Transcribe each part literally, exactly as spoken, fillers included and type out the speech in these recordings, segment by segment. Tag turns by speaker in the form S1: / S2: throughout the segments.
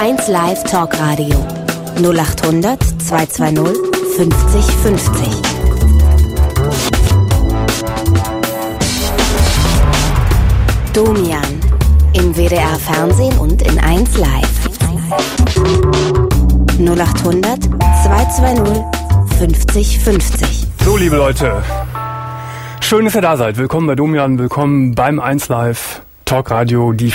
S1: eins Live Talkradio null acht hundert zweihundertzweißig fünfzig fünfzig. Domian im W D R Fernsehen und in eins Live. null acht hundert zweihundertzweißig fünfzig fünfzig.
S2: So, liebe Leute, schön, dass ihr da seid. Willkommen bei Domian, willkommen beim eins Live Talkradio, die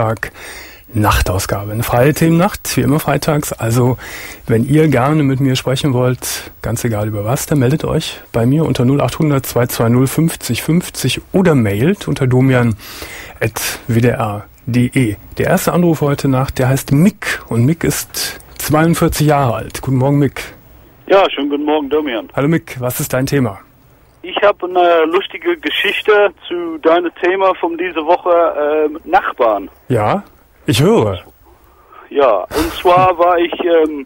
S2: Freitag-Nachtausgabe. Eine freie Themennacht, wie immer freitags. Also, wenn ihr gerne mit mir sprechen wollt, ganz egal über was, dann meldet euch bei mir unter null acht hundert zweihundertzweißig fünfzig fünfzig oder mailt unter domian at w d r punkt d e. Der erste Anruf heute Nacht, der heißt Mick und Mick ist zweiundvierzig Jahre alt. Guten Morgen, Mick.
S3: Ja, schönen guten Morgen, Domian.
S2: Hallo Mick, was ist dein Thema?
S3: Ich habe eine lustige Geschichte zu deinem Thema von dieser Woche, äh, Nachbarn.
S2: Ja, ich höre.
S3: Ja, und zwar war ich ähm,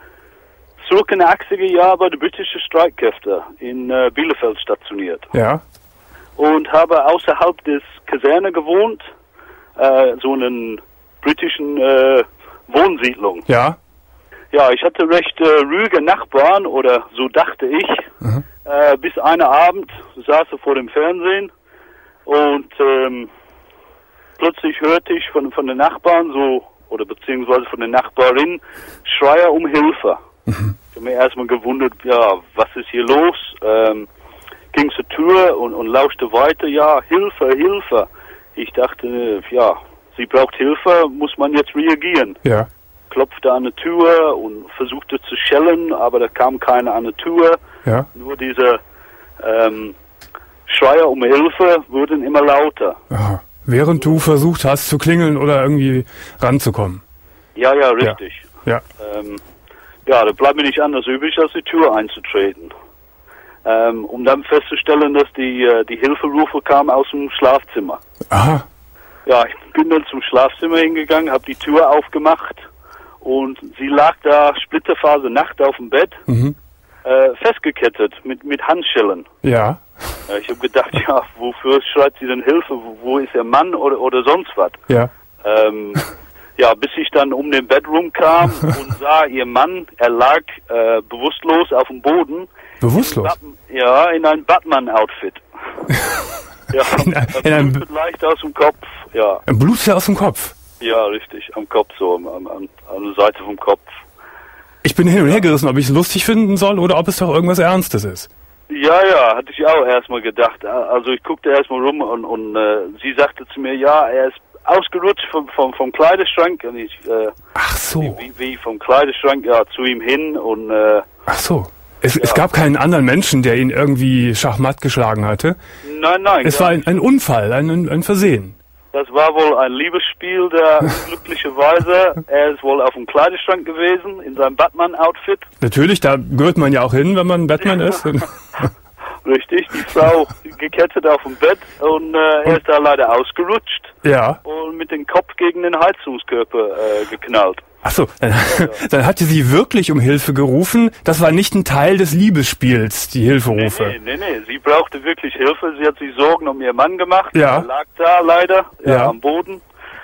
S3: zurück in den achtziger Jahren bei den britischen Streitkräften in äh, Bielefeld stationiert.
S2: Ja.
S3: Und habe außerhalb des Kaserne gewohnt, äh, so einen britischen äh, Wohnsiedlung.
S2: Ja.
S3: Ja, ich hatte recht äh, ruhige Nachbarn, oder so dachte ich,
S2: Mhm.
S3: äh, bis einer Abend saß er vor dem Fernsehen und ähm, plötzlich hörte ich von, von den Nachbarn so, oder beziehungsweise von der Nachbarin, Schreier um Hilfe.
S2: Mhm.
S3: Ich habe mir erstmal gewundert, ja, was ist hier los? Ähm, ging zur Tür und, und lauschte weiter, ja, Hilfe, Hilfe. Ich dachte, ja, sie braucht Hilfe, muss man jetzt reagieren.
S2: Ja.
S3: Klopfte an der Tür und versuchte zu schellen, aber da kam keiner an der Tür.
S2: Ja.
S3: Nur diese ähm, Schreier um Hilfe wurden immer lauter.
S2: Aha. Während du versucht hast zu klingeln oder irgendwie ranzukommen.
S3: Ja, ja, richtig.
S2: Ja.
S3: Ähm, ja, da bleibt mir nicht anders übrig, als die Tür einzutreten. Ähm, um dann festzustellen, dass die, äh, die Hilferufe kamen aus dem Schlafzimmer.
S2: Aha.
S3: Ja, ich bin dann zum Schlafzimmer hingegangen, habe die Tür aufgemacht und sie lag da Splitterphase Nacht auf dem Bett,
S2: Mhm.
S3: äh, festgekettet mit, mit Handschellen.
S2: Ja.
S3: Ja, ich habe gedacht, ja, wofür schreit sie denn Hilfe? Wo, wo ist ihr Mann oder, oder sonst was?
S2: Ja.
S3: Ähm, ja, bis ich dann um den Bedroom kam und sah, ihr Mann, er lag äh, bewusstlos auf dem Boden.
S2: Bewusstlos?
S3: In Bat- ja, in einem Batman-Outfit. Ja,
S2: In- in einem-
S3: blutet leicht aus dem Kopf. Ja,
S2: Ein Blut aus dem Kopf.
S3: ja, richtig, am Kopf so, am, am, an der Seite vom Kopf.
S2: Ich bin hin und her gerissen, ob ich es lustig finden soll oder ob es doch irgendwas Ernstes ist.
S3: Ja, ja, hatte ich auch erstmal gedacht. Also ich guckte erstmal rum und, und äh, sie sagte zu mir, ja, er ist ausgerutscht vom, vom, vom Kleiderschrank. Und ich, äh,
S2: Ach so.
S3: wie, wie vom Kleiderschrank, ja, zu ihm hin und, äh,
S2: Ach so. Es,
S3: Ja.
S2: es gab keinen anderen Menschen, der ihn irgendwie schachmatt geschlagen hatte.
S3: nein, nein.
S2: Es
S3: gar
S2: war ein,
S3: nicht.
S2: ein Unfall, ein, ein Versehen.
S3: Das war wohl ein Liebesspiel, der glücklicherweise, er ist wohl auf dem Kleiderschrank gewesen, in seinem Batman-Outfit.
S2: Natürlich, da gehört man ja auch hin, wenn man Batman ist.
S3: Richtig, die Frau gekettet auf dem Bett und äh, er ist da leider ausgerutscht
S2: Ja.
S3: und mit dem Kopf gegen den Heizungskörper äh, geknallt.
S2: Ach so, dann, dann hatte sie wirklich um Hilfe gerufen. Das war nicht ein Teil des Liebesspiels, die Hilferufe.
S3: Nee, nee, nee, sie brauchte wirklich Hilfe. Sie hat sich Sorgen um ihren Mann gemacht.
S2: Ja.
S3: Er lag da leider ja,
S2: Ja.
S3: am Boden.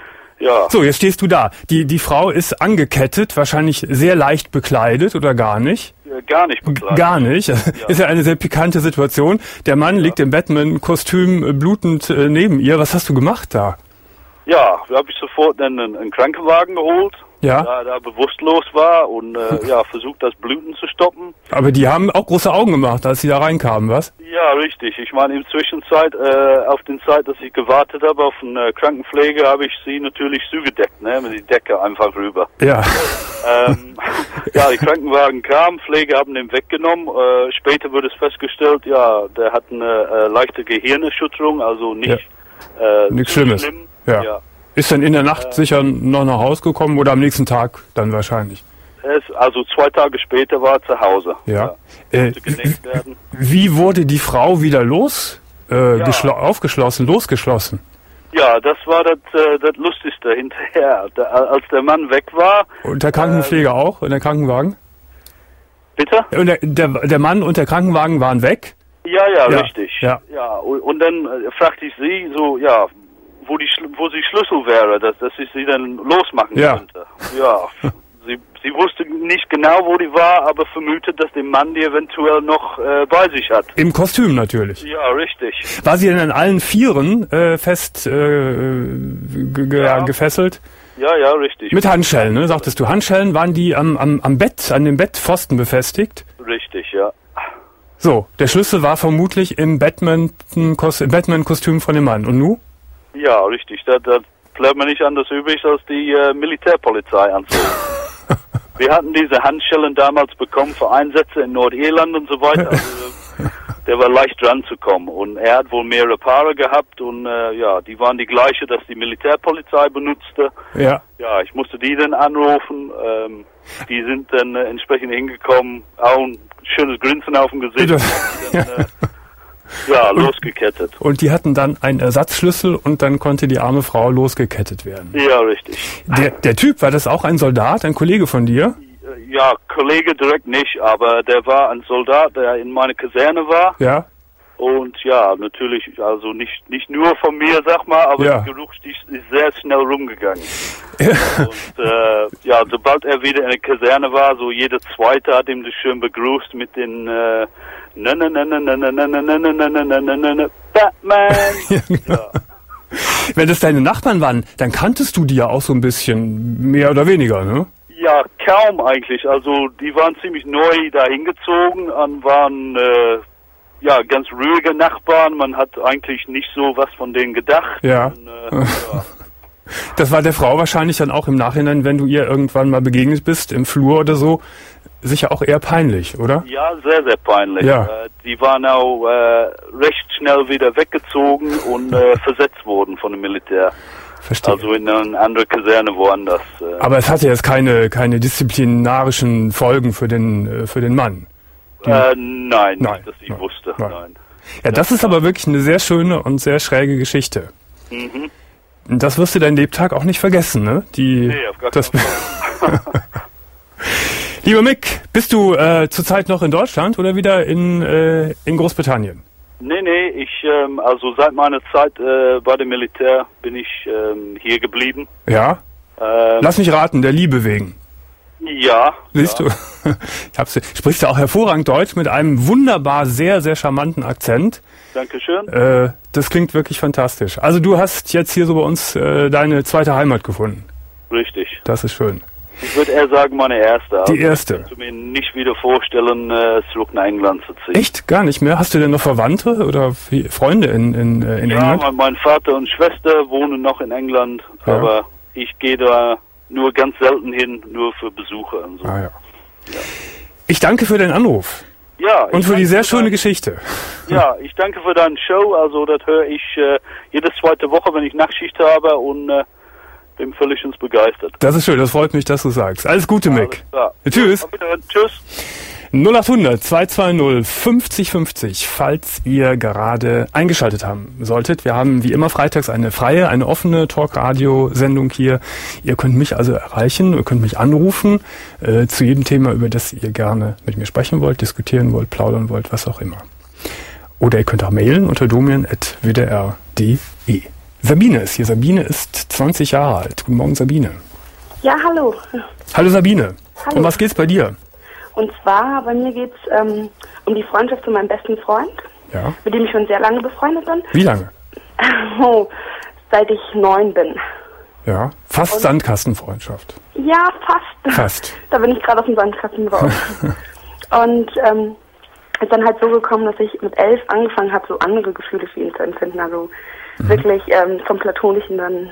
S3: Ja.
S2: So, jetzt stehst du da. Die, die Frau ist angekettet, wahrscheinlich sehr leicht bekleidet oder gar nicht.
S3: Äh, Gar nicht bekleidet.
S2: Gar nicht. Ist ja eine sehr pikante Situation. Der Mann liegt im Batman-Kostüm äh, blutend äh, neben ihr. Was hast du gemacht da?
S3: Ja, da habe ich sofort einen, einen Krankenwagen geholt,
S2: Ja.
S3: da er bewusstlos war und äh, ja, versucht, das Bluten zu stoppen.
S2: Aber die haben auch große Augen gemacht, als sie da reinkamen, was?
S3: Ja, richtig. Ich meine, in Zwischenzeit, äh, auf den Zeit, dass ich gewartet habe auf eine Krankenpflege, habe ich sie natürlich zugedeckt, ne, mit die Decke einfach rüber.
S2: Ja.
S3: ähm, ja, die Krankenwagen kamen, Pflege haben den weggenommen. Äh, später wurde es festgestellt, ja, der hat eine äh, leichte Gehirnerschütterung, also nicht äh,
S2: Nichts
S3: zu
S2: Schlimmes.
S3: schlimm.
S2: Ja.
S3: Ja.
S2: Ist dann in der Nacht sicher noch nach Hause gekommen oder am nächsten Tag dann wahrscheinlich?
S3: Es, also zwei Tage später war er zu Hause.
S2: Ja.
S3: Ja,
S2: Äh,
S3: musste genäht werden.
S2: Wie wurde die Frau wieder los, äh,
S3: Ja.
S2: geschlo- aufgeschlossen, losgeschlossen?
S3: Ja, das war das, äh, das Lustigste hinterher. Da, als der Mann weg war,
S2: Und der Krankenpfleger auch, und der Krankenwagen?
S3: bitte?
S2: Und der, der, der Mann und der Krankenwagen waren weg?
S3: Ja, ja,
S2: Ja,
S3: richtig.
S2: ja.
S3: Ja, und, und dann äh, fragte ich sie so, ja, wo die wo sie Schlüssel wäre, dass, dass ich sie dann losmachen
S2: ja.
S3: könnte. Ja, sie, sie wusste nicht genau, wo die war, aber vermutet, dass der Mann die eventuell noch äh, bei sich hat.
S2: Im Kostüm natürlich.
S3: Ja, richtig.
S2: War sie denn an allen Vieren äh, fest äh, ge ge
S3: Ja.
S2: gefesselt?
S3: Ja, ja, richtig.
S2: Mit Handschellen, ne? Sagtest du. Handschellen, waren die am, am, am Bett, an dem Bettpfosten befestigt?
S3: Richtig, ja.
S2: So, der Schlüssel war vermutlich im Batman-Kostüm Batman von dem Mann. Und nu?
S3: Ja, richtig. Da, da bleibt mir nicht anders übrig, als die äh, Militärpolizei anzurufen. Wir hatten diese Handschellen damals bekommen für Einsätze in Nordirland und so weiter. Also, der war leicht dran zu kommen. Und er hat wohl mehrere Paare gehabt und äh, ja, die waren die gleiche, dass die Militärpolizei benutzte.
S2: Ja.
S3: Ja, ich musste die dann anrufen. Ähm, die sind dann äh, entsprechend hingekommen. Auch ein schönes Grinsen auf dem Gesicht. Dann, äh, ja, losgekettet.
S2: Und die hatten dann einen Ersatzschlüssel und dann konnte die arme Frau losgekettet werden.
S3: Ja, richtig.
S2: Der, der Typ, war das auch ein Soldat, ein Kollege von dir?
S3: Ja, Kollege direkt nicht, aber der war ein Soldat, der in meiner Kaserne war.
S2: Ja.
S3: Und ja, natürlich, also nicht nicht nur von mir, sag mal, aber
S2: ja.
S3: der Geruch ist sehr schnell rumgegangen. Und äh, ja, sobald er wieder in der Kaserne war, so jeder Zweite hat ihm das schön begrüßt mit den äh, ne ne ne ne ne ne ne ne ne ne ne ne ne ne Batman.
S2: Ja, genau. Ja. Wenn das deine Nachbarn waren, dann kanntest du die ja auch so ein bisschen, mehr oder weniger, ne?
S3: Ja, kaum eigentlich. Also die waren ziemlich neu da hingezogen und waren äh, ja ganz ruhige Nachbarn. Man hat eigentlich nicht so was von denen gedacht.
S2: Ja.
S3: Und, äh, ja.
S2: Das war der Frau wahrscheinlich dann auch im Nachhinein, wenn du ihr irgendwann mal begegnet bist, im Flur oder so, sicher auch eher peinlich, oder?
S3: Ja, sehr, sehr peinlich.
S2: Ja.
S3: Äh, die waren auch äh, recht schnell wieder weggezogen und äh, versetzt worden von dem Militär.
S2: Verstehe.
S3: Also in eine andere Kaserne woanders. Äh.
S2: Aber es hatte jetzt keine, keine disziplinarischen Folgen für den, äh, für den Mann.
S3: Äh, nein,
S2: Nein,
S3: nicht, dass ich
S2: nein,
S3: wusste.
S2: nein.
S3: Nein.
S2: Ja, das ist aber wirklich eine sehr schöne und sehr schräge Geschichte.
S3: Mhm.
S2: Das wirst du dein Lebtag auch nicht vergessen, ne? Die,
S3: Nee, auf gar
S2: das,
S3: keinen Fall.
S2: Lieber Mick, bist du äh, zurzeit noch in Deutschland oder wieder in, äh, in Großbritannien?
S3: Nee, nee, ich, ähm, also seit meiner Zeit äh, bei dem Militär bin ich ähm, hier geblieben.
S2: Ja?
S3: Ähm,
S2: Lass mich raten, der Liebe wegen.
S3: Ja.
S2: Siehst
S3: ja.
S2: du? Ich hab's, sprichst du auch hervorragend Deutsch mit einem wunderbar sehr, sehr charmanten Akzent.
S3: Dankeschön.
S2: Äh, das klingt wirklich fantastisch. Also du hast jetzt hier so bei uns äh, deine zweite Heimat gefunden.
S3: Richtig.
S2: Das ist schön.
S3: Ich würde eher sagen, meine erste.
S2: Die erste.
S3: Ich könnte mir nicht wieder vorstellen, äh, zurück nach England zu ziehen.
S2: Echt? Gar nicht mehr? Hast du denn noch Verwandte oder Freunde in, in, in
S3: ja,
S2: England?
S3: mein, mein Vater und Schwester wohnen noch in England,
S2: Ja.
S3: aber ich gehe da nur ganz selten hin, nur für Besuche und so.
S2: Ah, ja. Ich danke für den Anruf.
S3: Ja,
S2: Und
S3: ich
S2: für die
S3: danke
S2: sehr schöne
S3: dein,
S2: Geschichte.
S3: Ja, ich danke für deine Show. Also das höre ich äh, jede zweite Woche, wenn ich Nachtschicht habe und äh, bin völlig ins begeistert.
S2: Das ist schön, das freut mich, dass du sagst. Alles Gute, Mick.
S3: Alles klar.
S2: Tschüss.
S3: Auf Wiedersehen. Tschüss.
S2: null acht hundert zwei zwei null fünfzig fünfzig, falls ihr gerade eingeschaltet haben solltet. Wir haben wie immer freitags eine freie, eine offene Talk-Radio-Sendung hier. Ihr könnt mich also erreichen, ihr könnt mich anrufen äh, zu jedem Thema, über das ihr gerne mit mir sprechen wollt, diskutieren wollt, plaudern wollt, was auch immer. Oder ihr könnt auch mailen unter domian at w d r punkt d e. Sabine ist hier. Sabine ist zwanzig Jahre alt. Guten Morgen, Sabine.
S4: Ja, hallo.
S2: Hallo, Sabine.
S4: Hallo.
S2: Um was geht's bei dir?
S4: Und zwar, bei mir geht es ähm, um die Freundschaft zu meinem besten Freund,
S2: Ja.
S4: mit dem ich schon sehr lange befreundet bin.
S2: Wie lange?
S4: Oh, seit ich neun bin.
S2: Ja. Fast
S4: Und-
S2: Sandkastenfreundschaft.
S4: Ja, fast.
S2: Fast.
S4: Da bin ich gerade aus dem Sandkasten raus. Und ähm, ist dann halt so gekommen, dass ich mit elf angefangen habe, so andere Gefühle für ihn zu empfinden. Also
S2: Mhm.
S4: wirklich ähm, vom Platonischen dann.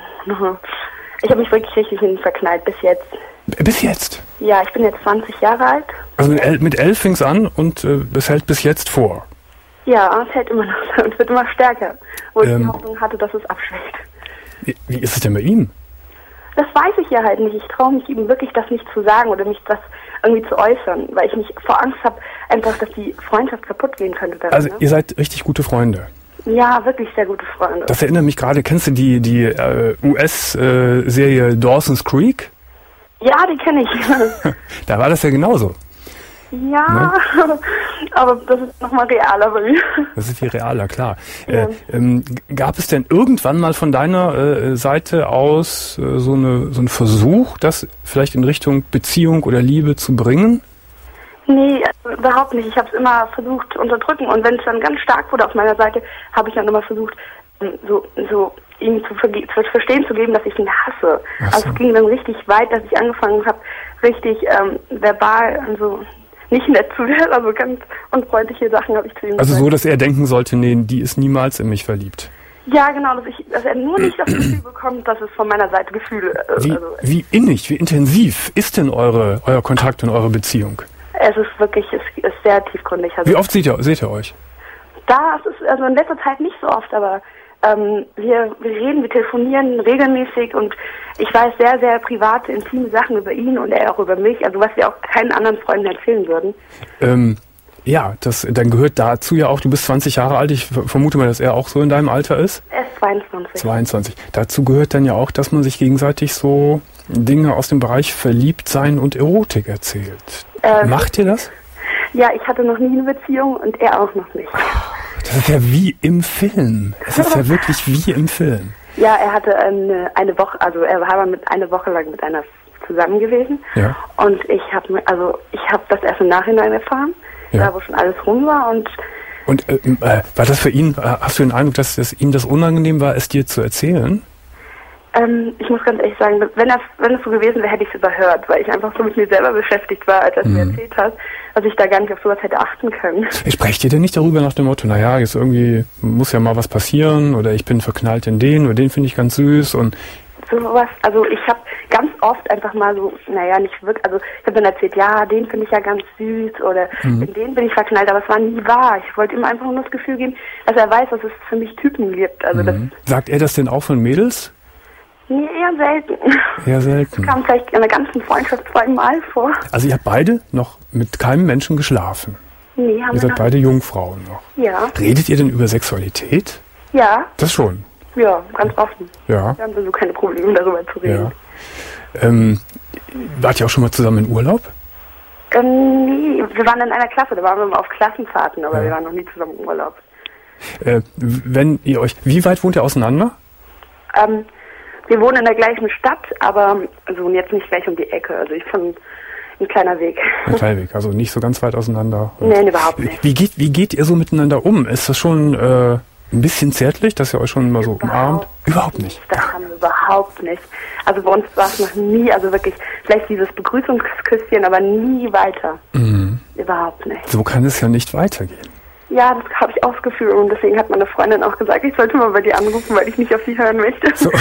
S4: Ich habe mich wirklich richtig in ihn verknallt bis jetzt.
S2: Bis jetzt.
S4: Ja, ich bin jetzt zwanzig Jahre alt.
S2: Also mit, el mit elf fing's an und äh, es hält bis jetzt vor.
S4: Ja, es hält immer noch so und wird immer stärker. Wo ich
S2: Ähm.
S4: die Hoffnung hatte, dass es abschwächt.
S2: Wie, wie ist es denn bei ihm?
S4: Das weiß ich ja halt nicht. Ich traue mich ihm wirklich, das nicht zu sagen oder mich das irgendwie zu äußern, weil ich nicht vor Angst habe, einfach, dass die Freundschaft kaputt gehen könnte. Dann,
S2: Also
S4: ne?
S2: ihr seid richtig gute Freunde.
S4: Ja, wirklich sehr gute Freunde.
S2: Das erinnert mich gerade, kennst du die, die äh, U S-Serie Dawson's Creek?
S4: Ja, die kenne ich.
S2: Da war das ja genauso.
S4: Ja, aber das ist nochmal realer bei mir.
S2: Das ist viel realer, klar.
S4: Ja.
S2: Äh, ähm, gab es denn irgendwann mal von deiner äh, Seite aus äh, so, eine, so einen Versuch, das vielleicht in Richtung Beziehung oder Liebe zu bringen?
S4: Nee, also überhaupt nicht. Ich habe es immer versucht zu unterdrücken und wenn es dann ganz stark wurde auf meiner Seite, habe ich dann immer versucht, so, so ihm zu, verge- zu verstehen zu geben, dass ich ihn hasse.
S2: Ach so.
S4: Also es ging dann richtig weit, dass ich angefangen habe, richtig ähm, verbal und so nicht nett zu werden, also ganz unfreundliche Sachen habe ich zu ihm
S2: Also
S4: gesagt.
S2: so, dass er denken sollte, nee, die ist niemals in mich verliebt.
S4: Ja, genau, dass, ich, dass er nur nicht das Gefühl bekommt, dass es von meiner Seite Gefühle äh,
S2: Wie,
S4: also,
S2: wie innig, wie intensiv ist denn eure, euer Kontakt und eure Beziehung?
S4: es ist wirklich, es ist sehr tiefgründig. Also
S2: Wie oft seht ihr, seht ihr euch?
S4: das ist also in letzter Zeit nicht so oft, aber ähm, wir, wir reden, wir telefonieren regelmäßig und ich weiß sehr, sehr private, intime Sachen über ihn und er auch über mich, also was wir auch keinen anderen Freunden erzählen würden.
S2: Ähm, ja, das, dann gehört dazu ja auch, du bist zwanzig Jahre alt, ich vermute mal, dass er auch so in deinem Alter ist.
S4: Er ist zweiundzwanzig.
S2: zweiundzwanzig. Dazu gehört dann ja auch, dass man sich gegenseitig so Dinge aus dem Bereich Verliebtsein und Erotik erzählt.
S4: Ähm,
S2: Macht ihr das?
S4: Ja, ich hatte noch nie eine Beziehung und er auch noch nicht.
S2: Das ist ja wie im Film. Es ist ja wirklich wie im Film.
S4: Ja, er hatte eine, eine Woche, also er war mit eine Woche lang mit einer zusammen gewesen.
S2: Ja.
S4: Und ich habe mir, also ich habe das erst im Nachhinein erfahren,
S2: Ja.
S4: da wo schon alles rum war und
S2: Und äh, äh, war das für ihn, äh, hast du den Eindruck, dass es ihm das unangenehm war, es dir zu erzählen?
S4: ähm, ich muss ganz ehrlich sagen, wenn das, wenn es so gewesen wäre, hätte ich es überhört, weil ich einfach so mit mir selber beschäftigt war, als er es mir erzählt hat, dass ich da gar nicht auf sowas hätte achten können.
S2: Sprecht ihr denn nicht darüber nach dem Motto, naja, jetzt irgendwie muss ja mal was passieren oder ich bin verknallt in den oder den finde ich ganz süß und
S4: Sowas, also ich habe ganz oft einfach mal so, naja, nicht wirklich, also ich habe dann erzählt, ja, den finde ich ja ganz süß oder
S2: Mhm.
S4: in den bin ich verknallt, aber es war nie wahr. Ich wollte ihm einfach nur das Gefühl geben, dass er weiß, dass es für mich Typen gibt. Also das,
S2: sagt er das denn auch von Mädels?
S4: nee, eher selten.
S2: Eher selten.
S4: Kam vielleicht in der ganzen Freundschaft zweimal vor.
S2: Also ihr habt beide noch mit keinem Menschen geschlafen.
S4: Nee, haben
S2: Ihr
S4: wir
S2: seid
S4: noch
S2: beide Jungfrauen noch.
S4: Ja,
S2: Redet ihr denn über Sexualität?
S4: ja,
S2: Das schon.
S4: ja, ganz offen.
S2: Ja.
S4: Wir haben so keine Probleme, darüber zu reden.
S2: Ja. Ähm, wart ihr auch schon mal zusammen in Urlaub?
S4: Ähm, nee, wir waren in einer Klasse, da waren wir mal auf Klassenfahrten, aber
S2: Ja.
S4: wir waren noch nie zusammen im Urlaub.
S2: Äh, wenn ihr euch, wie weit wohnt ihr auseinander?
S4: Ähm, wir wohnen in der gleichen Stadt, aber also jetzt nicht gleich um die Ecke. Also ich von ein kleiner Weg.
S2: Ein kleiner Weg, also nicht so ganz weit auseinander. Und
S4: Nein, überhaupt nicht.
S2: Wie geht, wie geht ihr so miteinander um? Ist das schon äh, ein bisschen zärtlich, dass ihr euch schon mal so umarmt? Überhaupt nicht.
S4: Das haben wir überhaupt nicht. Also bei uns war es noch nie, also wirklich, vielleicht dieses Begrüßungsküsschen, aber nie weiter.
S2: Mhm.
S4: Überhaupt nicht.
S2: So kann es ja nicht weitergehen.
S4: Ja, das habe ich auch das Gefühl und deswegen hat meine Freundin auch gesagt, ich sollte mal bei dir anrufen, weil ich nicht auf sie hören möchte.
S2: So,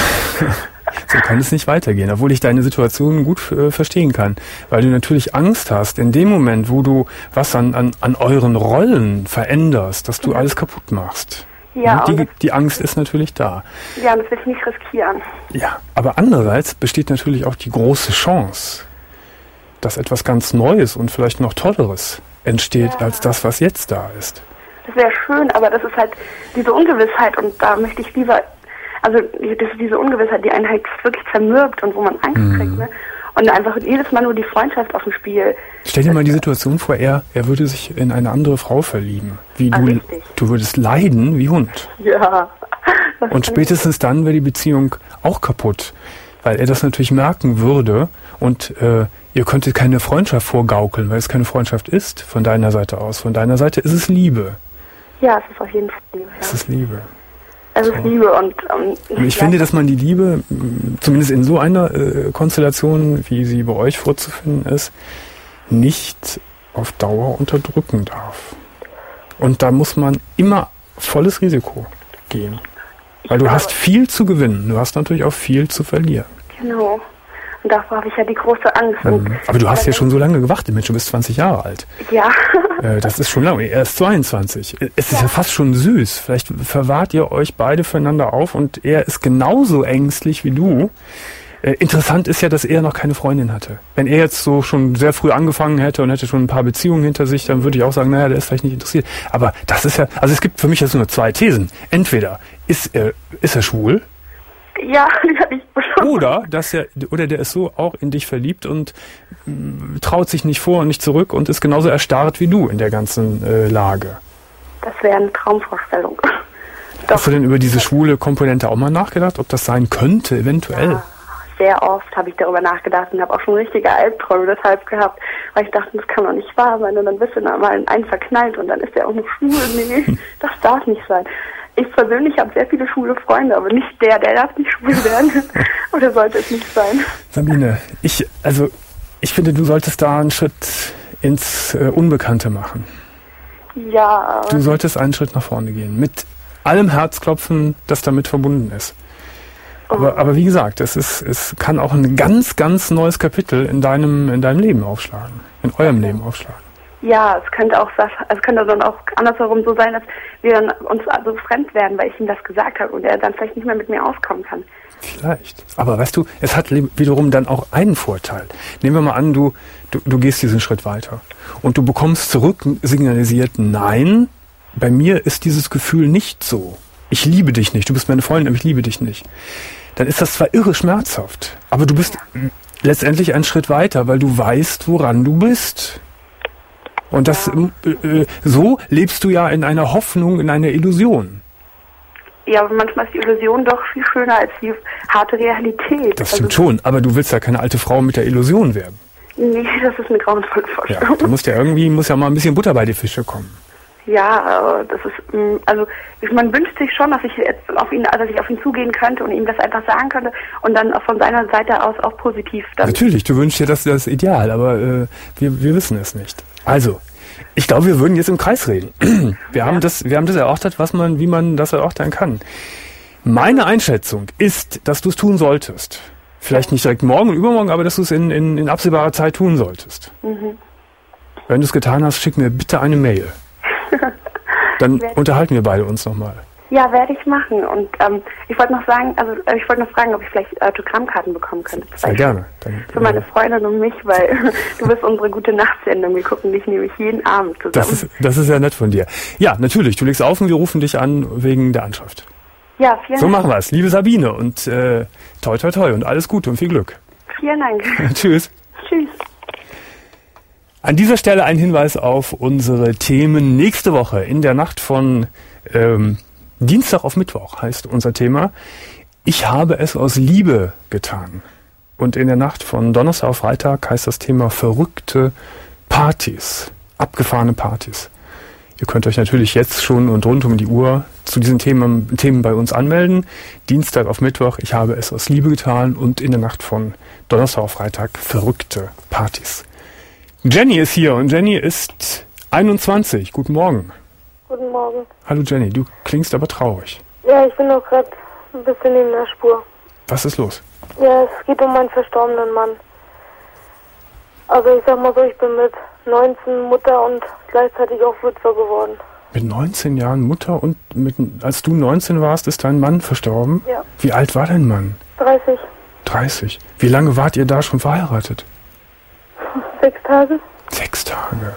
S2: so kann es nicht weitergehen, obwohl ich deine Situation gut äh, verstehen kann. Weil du natürlich Angst hast, in dem Moment, wo du was an, an, an euren Rollen veränderst, dass du alles kaputt machst.
S4: Ja,
S2: die,
S4: und das-
S2: die Angst ist natürlich da.
S4: Ja, das will ich nicht riskieren.
S2: Ja, aber andererseits besteht natürlich auch die große Chance, dass etwas ganz Neues und vielleicht noch Tolleres entsteht
S4: Ja.
S2: als das, was jetzt da ist.
S4: Das wäre schön, aber das ist halt diese Ungewissheit und da möchte ich lieber, also das ist diese Ungewissheit, die einen halt wirklich zermürbt und wo man Angst
S2: Mhm.
S4: kriegt, ne? Und einfach jedes Mal nur die Freundschaft auf dem Spiel.
S2: Stell dir mal die Situation vor, er, er würde sich in eine andere Frau verlieben. Wie
S4: Ah,
S2: du,
S4: richtig.
S2: du würdest leiden wie Hund.
S4: Ja. Das
S2: Und
S4: kann
S2: spätestens dann wäre die Beziehung auch kaputt, weil er das natürlich merken würde und äh, ihr könntet keine Freundschaft vorgaukeln, weil es keine Freundschaft ist von deiner Seite aus. Von deiner Seite ist es Liebe.
S4: ich- Ja, es ist auf jeden Fall Liebe.
S2: Es
S4: Ja.
S2: ist Liebe.
S4: Es ist Liebe und ähm,
S2: Und ich
S4: ja,
S2: finde, dass man die Liebe, m, zumindest in so einer äh, Konstellation, wie sie bei euch vorzufinden ist, nicht auf Dauer unterdrücken darf. Und da muss man immer volles Risiko gehen. Weil du
S4: glaube-
S2: hast viel zu gewinnen, du hast natürlich auch viel zu verlieren.
S4: Genau. Und davor habe ich ja die große Angst. Und,
S2: Aber du hast ja schon so lange gewartet, Mensch, du bist zwanzig Jahre alt.
S4: Ja.
S2: Äh, das ist schon lange, er ist zweiundzwanzig. Es ist ja fast schon süß. Vielleicht verwahrt ihr euch beide füreinander auf und er ist genauso ängstlich wie du. Äh, interessant ist ja, dass er noch keine Freundin hatte. Wenn er jetzt so schon sehr früh angefangen hätte und hätte schon ein paar Beziehungen hinter sich, dann würde ich auch sagen, naja, der ist vielleicht nicht interessiert. Aber das ist ja, also es gibt für mich jetzt nur zwei Thesen. Entweder ist er, ist er schwul,
S4: Ja, ja, ich schon.
S2: Oder, dass er, oder der ist so auch in dich verliebt und äh, traut sich nicht vor und nicht zurück und ist genauso erstarrt wie du in der ganzen äh, Lage.
S4: Das wäre eine Traumvorstellung.
S2: Hast du denn über diese schwule Komponente auch mal nachgedacht, ob das sein könnte, eventuell?
S4: Ja, sehr oft habe ich darüber nachgedacht und habe auch schon richtige Albträume deshalb gehabt, weil ich dachte, das kann doch nicht wahr sein und dann bist du dann mal in einen verknallt und dann ist der auch noch schwul. Nee, das darf nicht sein. Ich persönlich habe sehr viele schwule Freunde, aber nicht der, der darf nicht schwul werden. Oder sollte es nicht sein?
S2: Sabine, ich, also, ich finde, du solltest da einen Schritt ins äh, Unbekannte machen.
S4: Ja.
S2: Du solltest einen Schritt nach vorne gehen. Mit allem Herzklopfen, das damit verbunden ist. Aber, aber wie gesagt, es ist, es kann auch ein ganz, ganz neues Kapitel in deinem, in deinem Leben aufschlagen. In eurem Leben aufschlagen.
S4: Ja, es könnte auch, es könnte dann auch andersherum so sein, dass wir dann uns also fremd werden, weil ich ihm das gesagt habe und er dann vielleicht nicht mehr mit mir auskommen kann.
S2: Vielleicht. Aber weißt du, es hat wiederum dann auch einen Vorteil. Nehmen wir mal an, du, du, du gehst diesen Schritt weiter und du bekommst zurück signalisiert, nein, bei mir ist dieses Gefühl nicht so. Ich liebe dich nicht, du bist meine Freundin, aber ich liebe dich nicht. Dann ist das zwar irre schmerzhaft, aber du bist ja. letztendlich einen Schritt weiter, weil du weißt, woran du bist. Und das ja. äh, so lebst du ja in einer Hoffnung, in einer Illusion.
S4: Ja, aber manchmal ist die Illusion doch viel schöner als die harte Realität.
S2: Das stimmt also, schon, aber du willst ja keine alte Frau mit der Illusion werden.
S4: Nee, das ist eine grauenvolle Vorstellung.
S2: Ja, du musst ja irgendwie, muss ja mal ein bisschen Butter bei die Fische kommen.
S4: Ja, das ist, also man wünscht sich schon, dass ich jetzt auf ihn, also dass ich auf ihn zugehen könnte und ihm das einfach sagen könnte und dann auch von seiner Seite aus auch positiv. Dann
S2: Natürlich, du wünschst dir das, das Ideal, aber äh, wir, wir wissen es nicht. Also, ich glaube, wir würden jetzt im Kreis reden. Wir ja. haben das, wir haben das erörtert, was man, wie man das erörtern kann. Meine Einschätzung ist, dass du es tun solltest. Vielleicht nicht direkt morgen und übermorgen, aber dass du es in, in, in absehbarer Zeit tun solltest. Mhm. Wenn du es getan hast, schick mir bitte eine Mail. Dann unterhalten wir beide uns nochmal.
S4: Ja, werde ich machen. Und ähm, ich wollte noch sagen, also äh, ich wollte noch fragen, ob ich vielleicht Autogrammkarten bekommen könnte.
S2: Sehr gerne. Dann,
S4: für meine Freundin und mich, weil du bist unsere gute Nachtsendung. Wir gucken dich nämlich jeden Abend zusammen.
S2: Das ist, das ist ja nett von dir. Ja, natürlich. Du legst auf und wir rufen dich an wegen der Anschrift.
S4: Ja, vielen Dank.
S2: So machen wir es. Liebe Sabine und äh, toi toi toi und alles Gute und viel Glück.
S4: Vielen Dank.
S2: Tschüss.
S4: Tschüss.
S2: An dieser Stelle ein Hinweis auf unsere Themen nächste Woche. In der Nacht von ähm, Dienstag auf Mittwoch heißt unser Thema Ich habe es aus Liebe getan. Und in der Nacht von Donnerstag auf Freitag heißt das Thema verrückte Partys, abgefahrene Partys. Ihr könnt euch natürlich jetzt schon und rund um die Uhr zu diesen Themen, Themen bei uns anmelden. Dienstag auf Mittwoch, ich habe es aus Liebe getan und in der Nacht von Donnerstag auf Freitag verrückte Partys. Jenny ist hier und Jenny ist einundzwanzig. Guten Morgen.
S5: Guten Morgen.
S2: Hallo Jenny, du klingst aber traurig.
S5: Ja, ich bin doch gerade ein bisschen neben der Spur.
S2: Was ist los?
S5: Ja, es geht um meinen verstorbenen Mann. Also ich sag mal so, ich bin mit neunzehn Mutter und gleichzeitig auch Witwe geworden.
S2: Mit neunzehn Jahren Mutter und mit, als du neunzehn warst, ist dein Mann verstorben?
S5: Ja.
S2: Wie alt war dein Mann?
S5: dreißig.
S2: dreißig. Wie lange wart ihr da schon verheiratet?
S5: Sechs Tage.
S2: Sechs Tage.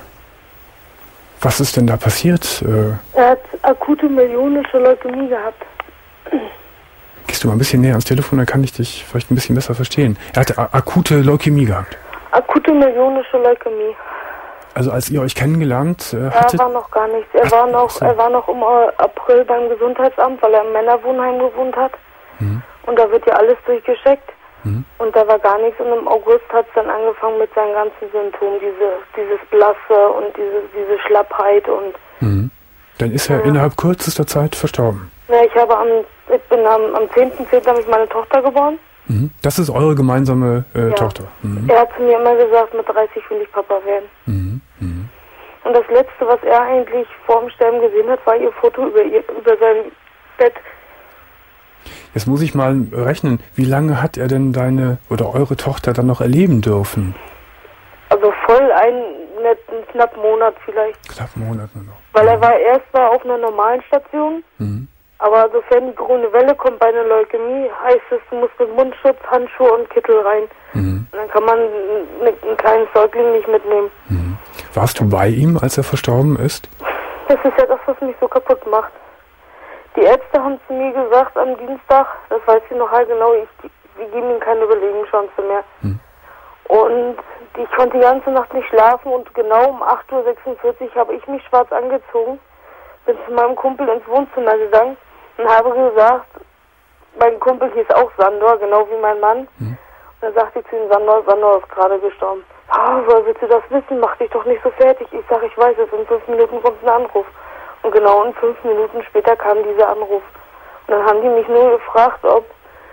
S2: Was ist denn da passiert? Äh,
S5: er hat akute myelonische Leukämie gehabt.
S2: Gehst du mal ein bisschen näher ans Telefon, dann kann ich dich vielleicht ein bisschen besser verstehen. Er hatte akute Leukämie gehabt.
S5: Akute myelonische Leukämie.
S2: Also als ihr euch kennengelernt äh, hattet...
S5: Er war noch gar nichts. Er, Ach, war, noch, so. er war noch im April beim Gesundheitsamt, weil er im Männerwohnheim gewohnt hat. Mhm. Und da wird ja alles durchgecheckt. Mhm. Und da war gar nichts. Und im August hat es dann angefangen mit seinen ganzen Symptomen. Diese, dieses Blasse und diese, diese Schlappheit. Und
S2: mhm. Dann ist er ja. innerhalb kürzester Zeit verstorben.
S5: Ja, ich habe am, ich bin am, am zehnten zehnten habe ich meine Tochter geboren.
S2: Mhm. Das ist eure gemeinsame äh,
S5: ja.
S2: Tochter. Mhm.
S5: Er hat zu mir immer gesagt, mit dreißig will ich Papa werden.
S2: Mhm. Mhm.
S5: Und das Letzte, was er eigentlich vor dem Sterben gesehen hat, war ihr Foto über, ihr, über sein Bett.
S2: Jetzt muss ich mal rechnen, wie lange hat er denn deine oder eure Tochter dann noch erleben dürfen?
S5: Also voll einen, einen knapp Monat vielleicht.
S2: Knapp einen Monat nur noch.
S5: Weil er war erst mal auf einer normalen Station, mhm. aber sofern die grüne Welle kommt bei einer Leukämie, heißt es, du musst mit Mundschutz, Handschuhe und Kittel rein. Mhm. Und dann kann man ein kleines Säugling nicht mitnehmen.
S2: Mhm. Warst du bei ihm, als er verstorben ist?
S5: Das ist ja das, was mich so kaputt macht. Die Ärzte haben zu mir gesagt am Dienstag, das weiß ich noch halt genau, ich, wir geben ihnen keine Überlebenschance mehr. Hm. Und ich konnte die ganze Nacht nicht schlafen und genau um acht Uhr sechsundvierzig habe ich mich schwarz angezogen, bin zu meinem Kumpel ins Wohnzimmer gegangen und habe gesagt, mein Kumpel hieß auch Sandor, genau wie mein Mann. Hm. Und dann sagte ich zu ihm, Sandor, Sandor ist gerade gestorben. Ah, woher willst du das wissen? Mach dich doch nicht so fertig. Ich sage, ich weiß es, in fünf Minuten kommt ein Anruf. Und genau in fünf Minuten später kam dieser Anruf. Und dann haben die mich nur gefragt, ob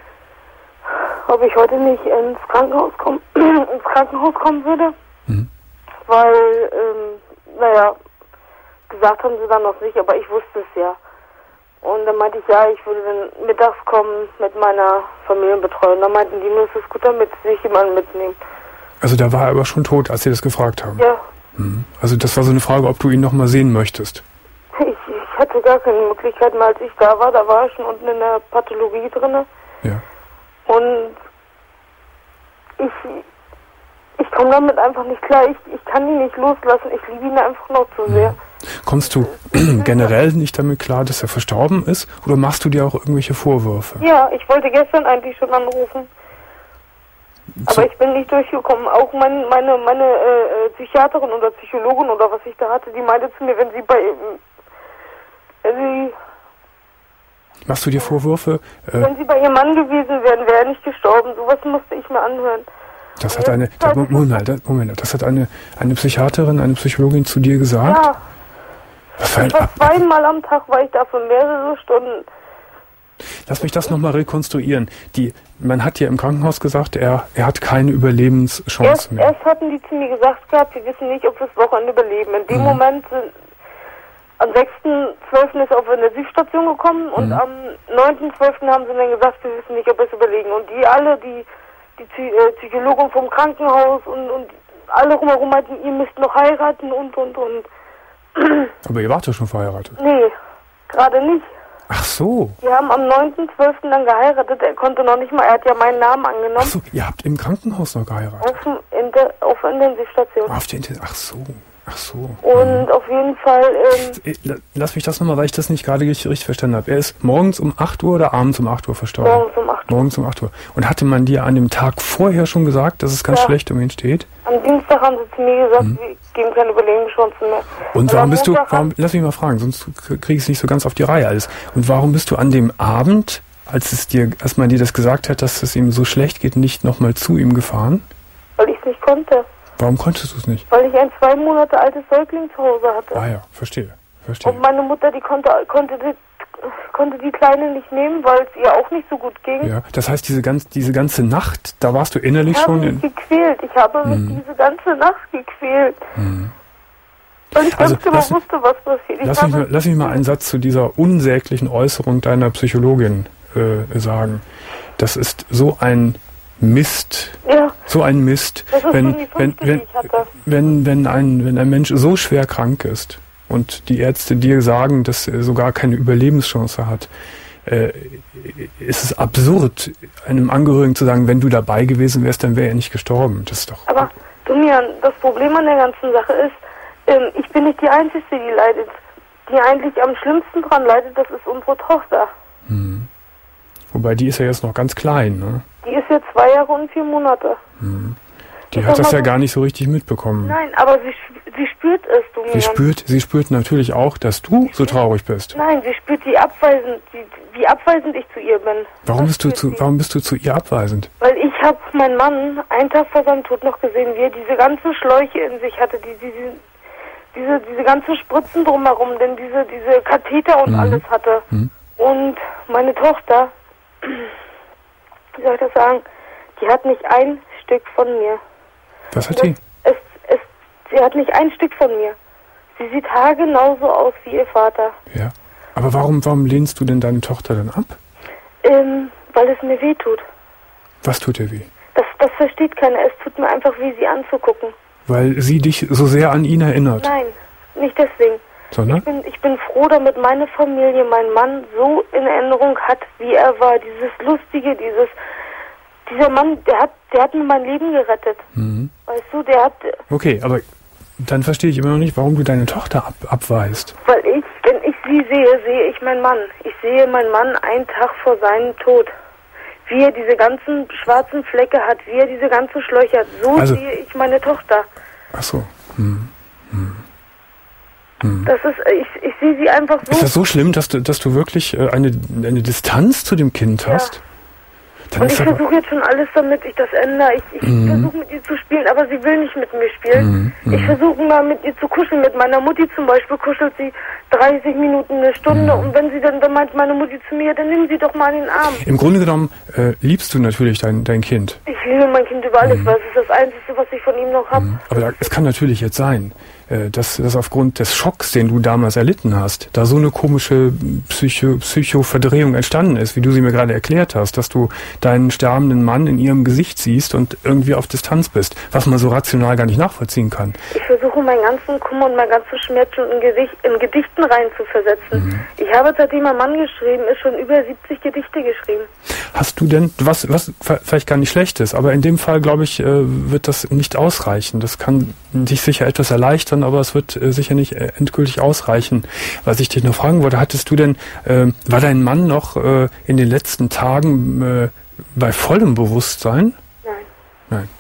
S5: ob ich heute nicht ins Krankenhaus kommen, ins Krankenhaus kommen würde. Mhm. Weil, ähm, naja, gesagt haben sie dann noch nicht, aber ich wusste es ja. Und dann meinte ich, ja, ich würde dann mittags kommen mit meiner Familienbetreuung. Dann meinten die, mir ist es gut, damit sie sich jemanden mitnehmen.
S2: Also da war er aber schon tot, als sie das gefragt haben?
S5: Ja.
S2: Mhm. Also das war so eine Frage, ob du ihn nochmal sehen möchtest?
S5: Ich, ich hatte gar keine Möglichkeit mehr, als ich da war. Da war ich schon unten in der Pathologie drin.
S2: Ja.
S5: Und ich, ich komme damit einfach nicht klar. Ich, ich kann ihn nicht loslassen. Ich liebe ihn einfach noch zu sehr.
S2: Kommst du generell nicht damit klar, dass er verstorben ist? Oder machst du dir auch irgendwelche Vorwürfe?
S5: Ja, ich wollte gestern eigentlich schon anrufen. Aber ich bin nicht durchgekommen. Auch mein, meine meine äh, Psychiaterin oder Psychologin oder was ich da hatte, die meinte zu mir, wenn sie bei... Wenn sie...
S2: Machst du dir Vorwürfe?
S5: Äh, Wenn sie bei ihrem Mann gewesen wären, wäre er nicht gestorben. Sowas musste ich mir anhören.
S2: Das hat eine, da, Moment, Moment, das hat eine, eine Psychiaterin, eine Psychologin zu dir gesagt?
S5: Ja. Was ich war zweimal am Tag, war ich da für mehrere Stunden.
S2: Lass mich das nochmal rekonstruieren. Die, man hat ja im Krankenhaus gesagt, er, er hat keine Überlebenschance
S5: erst,
S2: mehr.
S5: Erst hatten die zu mir gesagt gehabt, wir wissen nicht, ob wir das Wochenende überleben. In dem mhm. Moment sind... Am sechsten zwölften ist er auf eine Intensivstation gekommen und mhm. am neunten zwölften haben sie dann gesagt, wir wissen nicht, ob wir es überlegen. Und die alle, die, die Psy- äh, Psychologen vom Krankenhaus und, und alle rumherum meinten, ihr müsst noch heiraten und, und, und.
S2: Aber ihr wart ja schon verheiratet.
S5: Nee, gerade nicht.
S2: Ach so.
S5: Wir haben am neunten zwölften dann geheiratet, er konnte noch nicht mal, er hat ja meinen Namen angenommen. Ach so,
S2: ihr habt im Krankenhaus noch geheiratet?
S5: Auf, Inter- auf der Intensivstation.
S2: Auf der Intensivstation, ach so. Ach so.
S5: Und mhm. auf jeden Fall... Ähm,
S2: Lass mich das nochmal, weil ich das nicht gerade richtig verstanden habe. Er ist morgens um acht Uhr oder abends um acht Uhr verstorben?
S5: Morgens um acht Uhr.
S2: Morgens um acht Uhr. Und hatte man dir an dem Tag vorher schon gesagt, dass es ganz ja. schlecht um ihn steht?
S5: Am Dienstag haben sie zu mir gesagt, mhm. wir geben keine Überlebenschancen mehr.
S2: Und, Und warum bist du... Warum, lass mich mal fragen, sonst kriege ich es nicht so ganz auf die Reihe alles. Und warum bist du an dem Abend, als es dir, als man dir das gesagt hat, dass es ihm so schlecht geht, nicht nochmal zu ihm gefahren?
S5: Weil ich es nicht konnte.
S2: Warum konntest du es nicht?
S5: Weil ich ein zwei Monate altes Säugling zu Hause hatte.
S2: Ah ja, verstehe, verstehe.
S5: Und meine Mutter, die konnte, konnte, die, konnte die Kleine nicht nehmen, weil es ihr auch nicht so gut ging.
S2: Ja, das heißt, diese, ganz, diese ganze Nacht, da warst du innerlich
S5: ich
S2: schon...
S5: Ich habe mich gequält, ich habe mich mhm. diese ganze Nacht gequält. Mhm. Weil ich
S2: also,
S5: ganz genau
S2: lass,
S5: wusste, was passiert. Ich
S2: lass, mich mal, lass mich mal einen Satz zu dieser unsäglichen Äußerung deiner Psychologin äh, sagen. Das ist so ein... Mist,
S5: ja.
S2: so ein Mist, wenn, wenn, wenn, wenn, wenn, ein, wenn ein Mensch so schwer krank ist und die Ärzte dir sagen, dass er sogar keine Überlebenschance hat, äh, ist es absurd, einem Angehörigen zu sagen, wenn du dabei gewesen wärst, dann wäre er nicht gestorben. Das ist doch...
S5: Aber, Domian, das Problem an der ganzen Sache ist, ähm, ich bin nicht die Einzige, die leidet. Die eigentlich am schlimmsten dran leidet, das ist unsere Tochter.
S2: Hm. Wobei, die ist ja jetzt noch ganz klein, ne?
S5: Die ist jetzt zwei Jahre und vier Monate.
S2: Hm. Die ich hat das ja gar nicht so richtig mitbekommen.
S5: Nein, aber sie, sie spürt es, du
S2: sie spürt, sie spürt natürlich auch, dass du sie so spürt, traurig bist.
S5: Nein, sie spürt, wie abweisend, wie, wie abweisend ich zu ihr bin.
S2: Warum bist, du zu, warum bist du zu ihr abweisend?
S5: Weil ich habe meinen Mann einen Tag vor seinem Tod noch gesehen, wie er diese ganzen Schläuche in sich hatte, die, die, die diese, diese ganzen Spritzen drumherum, denn diese, diese Katheter und mhm. alles hatte. Mhm. Und meine Tochter, wie soll ich das sagen, die hat nicht ein Stück von mir.
S2: Was hat sie?
S5: Es, es, sie hat nicht ein Stück von mir. Sie sieht haargenau so aus wie ihr Vater.
S2: Ja, aber warum, warum lehnst du denn deine Tochter dann ab?
S5: Ähm, weil es mir weh tut.
S2: Was tut ihr weh?
S5: Das, das versteht keiner. Es tut mir einfach weh, sie anzugucken.
S2: Weil sie dich so sehr an ihn erinnert?
S5: Nein, nicht deswegen.
S2: Sondern?
S5: Ich bin, ich bin froh, damit meine Familie meinen Mann so in Erinnerung hat, wie er war. Dieses Lustige, dieses... Dieser Mann, der hat, der hat mir mein Leben gerettet. Mhm. Weißt du, der hat...
S2: Okay, aber dann verstehe ich immer noch nicht, warum du deine Tochter ab, abweist.
S5: Weil ich, wenn ich sie sehe, sehe ich meinen Mann. Ich sehe meinen Mann einen Tag vor seinem Tod. Wie er diese ganzen schwarzen Flecke hat, wie er diese ganzen Schläuche hat. So also, sehe ich meine Tochter.
S2: Ach so. Hm. Hm. Hm.
S5: Das ist, ich, ich sehe sie einfach so.
S2: Ist das so schlimm, dass du, dass du wirklich eine, eine Distanz zu dem Kind hast?
S5: Ja. Dann und ich versuche jetzt schon alles, damit ich das ändere. Ich, ich mhm. versuche mit ihr zu spielen, aber sie will nicht mit mir spielen. Mhm. Ich versuche mal mit ihr zu kuscheln. Mit meiner Mutti zum Beispiel kuschelt sie dreißig Minuten, eine Stunde. Mhm. Und wenn sie dann, dann meint meine Mutti zu mir, dann nimm sie doch mal in den Arm.
S2: Im Grunde genommen äh, liebst du natürlich dein, dein Kind.
S5: Ich liebe mein Kind über alles, mhm. weil es ist das Einzige, was ich von ihm noch habe. Mhm.
S2: Aber es kann natürlich jetzt sein, dass, dass aufgrund des Schocks, den du damals erlitten hast, da so eine komische Psycho, Psychoverdrehung entstanden ist, wie du sie mir gerade erklärt hast, dass du deinen sterbenden Mann in ihrem Gesicht siehst und irgendwie auf Distanz bist, was man so rational gar nicht nachvollziehen kann.
S5: Ich versuche meinen ganzen Kummer und meinen ganzen Schmerz schon in, Gedicht, in Gedichten rein zu versetzen. Mhm. Ich habe, seitdem mein Mann geschrieben ist, schon über siebzig Gedichte geschrieben.
S2: Hast du denn, was, was vielleicht gar nicht schlecht ist, aber in dem Fall, glaube ich, wird das nicht ausreichen. Das kann dich sicher etwas erleichtern, aber es wird äh, sicher nicht äh, endgültig ausreichen. Was ich dich noch fragen wollte, hattest du denn, äh, war dein Mann noch äh, in den letzten Tagen äh, bei vollem Bewusstsein?
S5: Nein.
S2: Nein.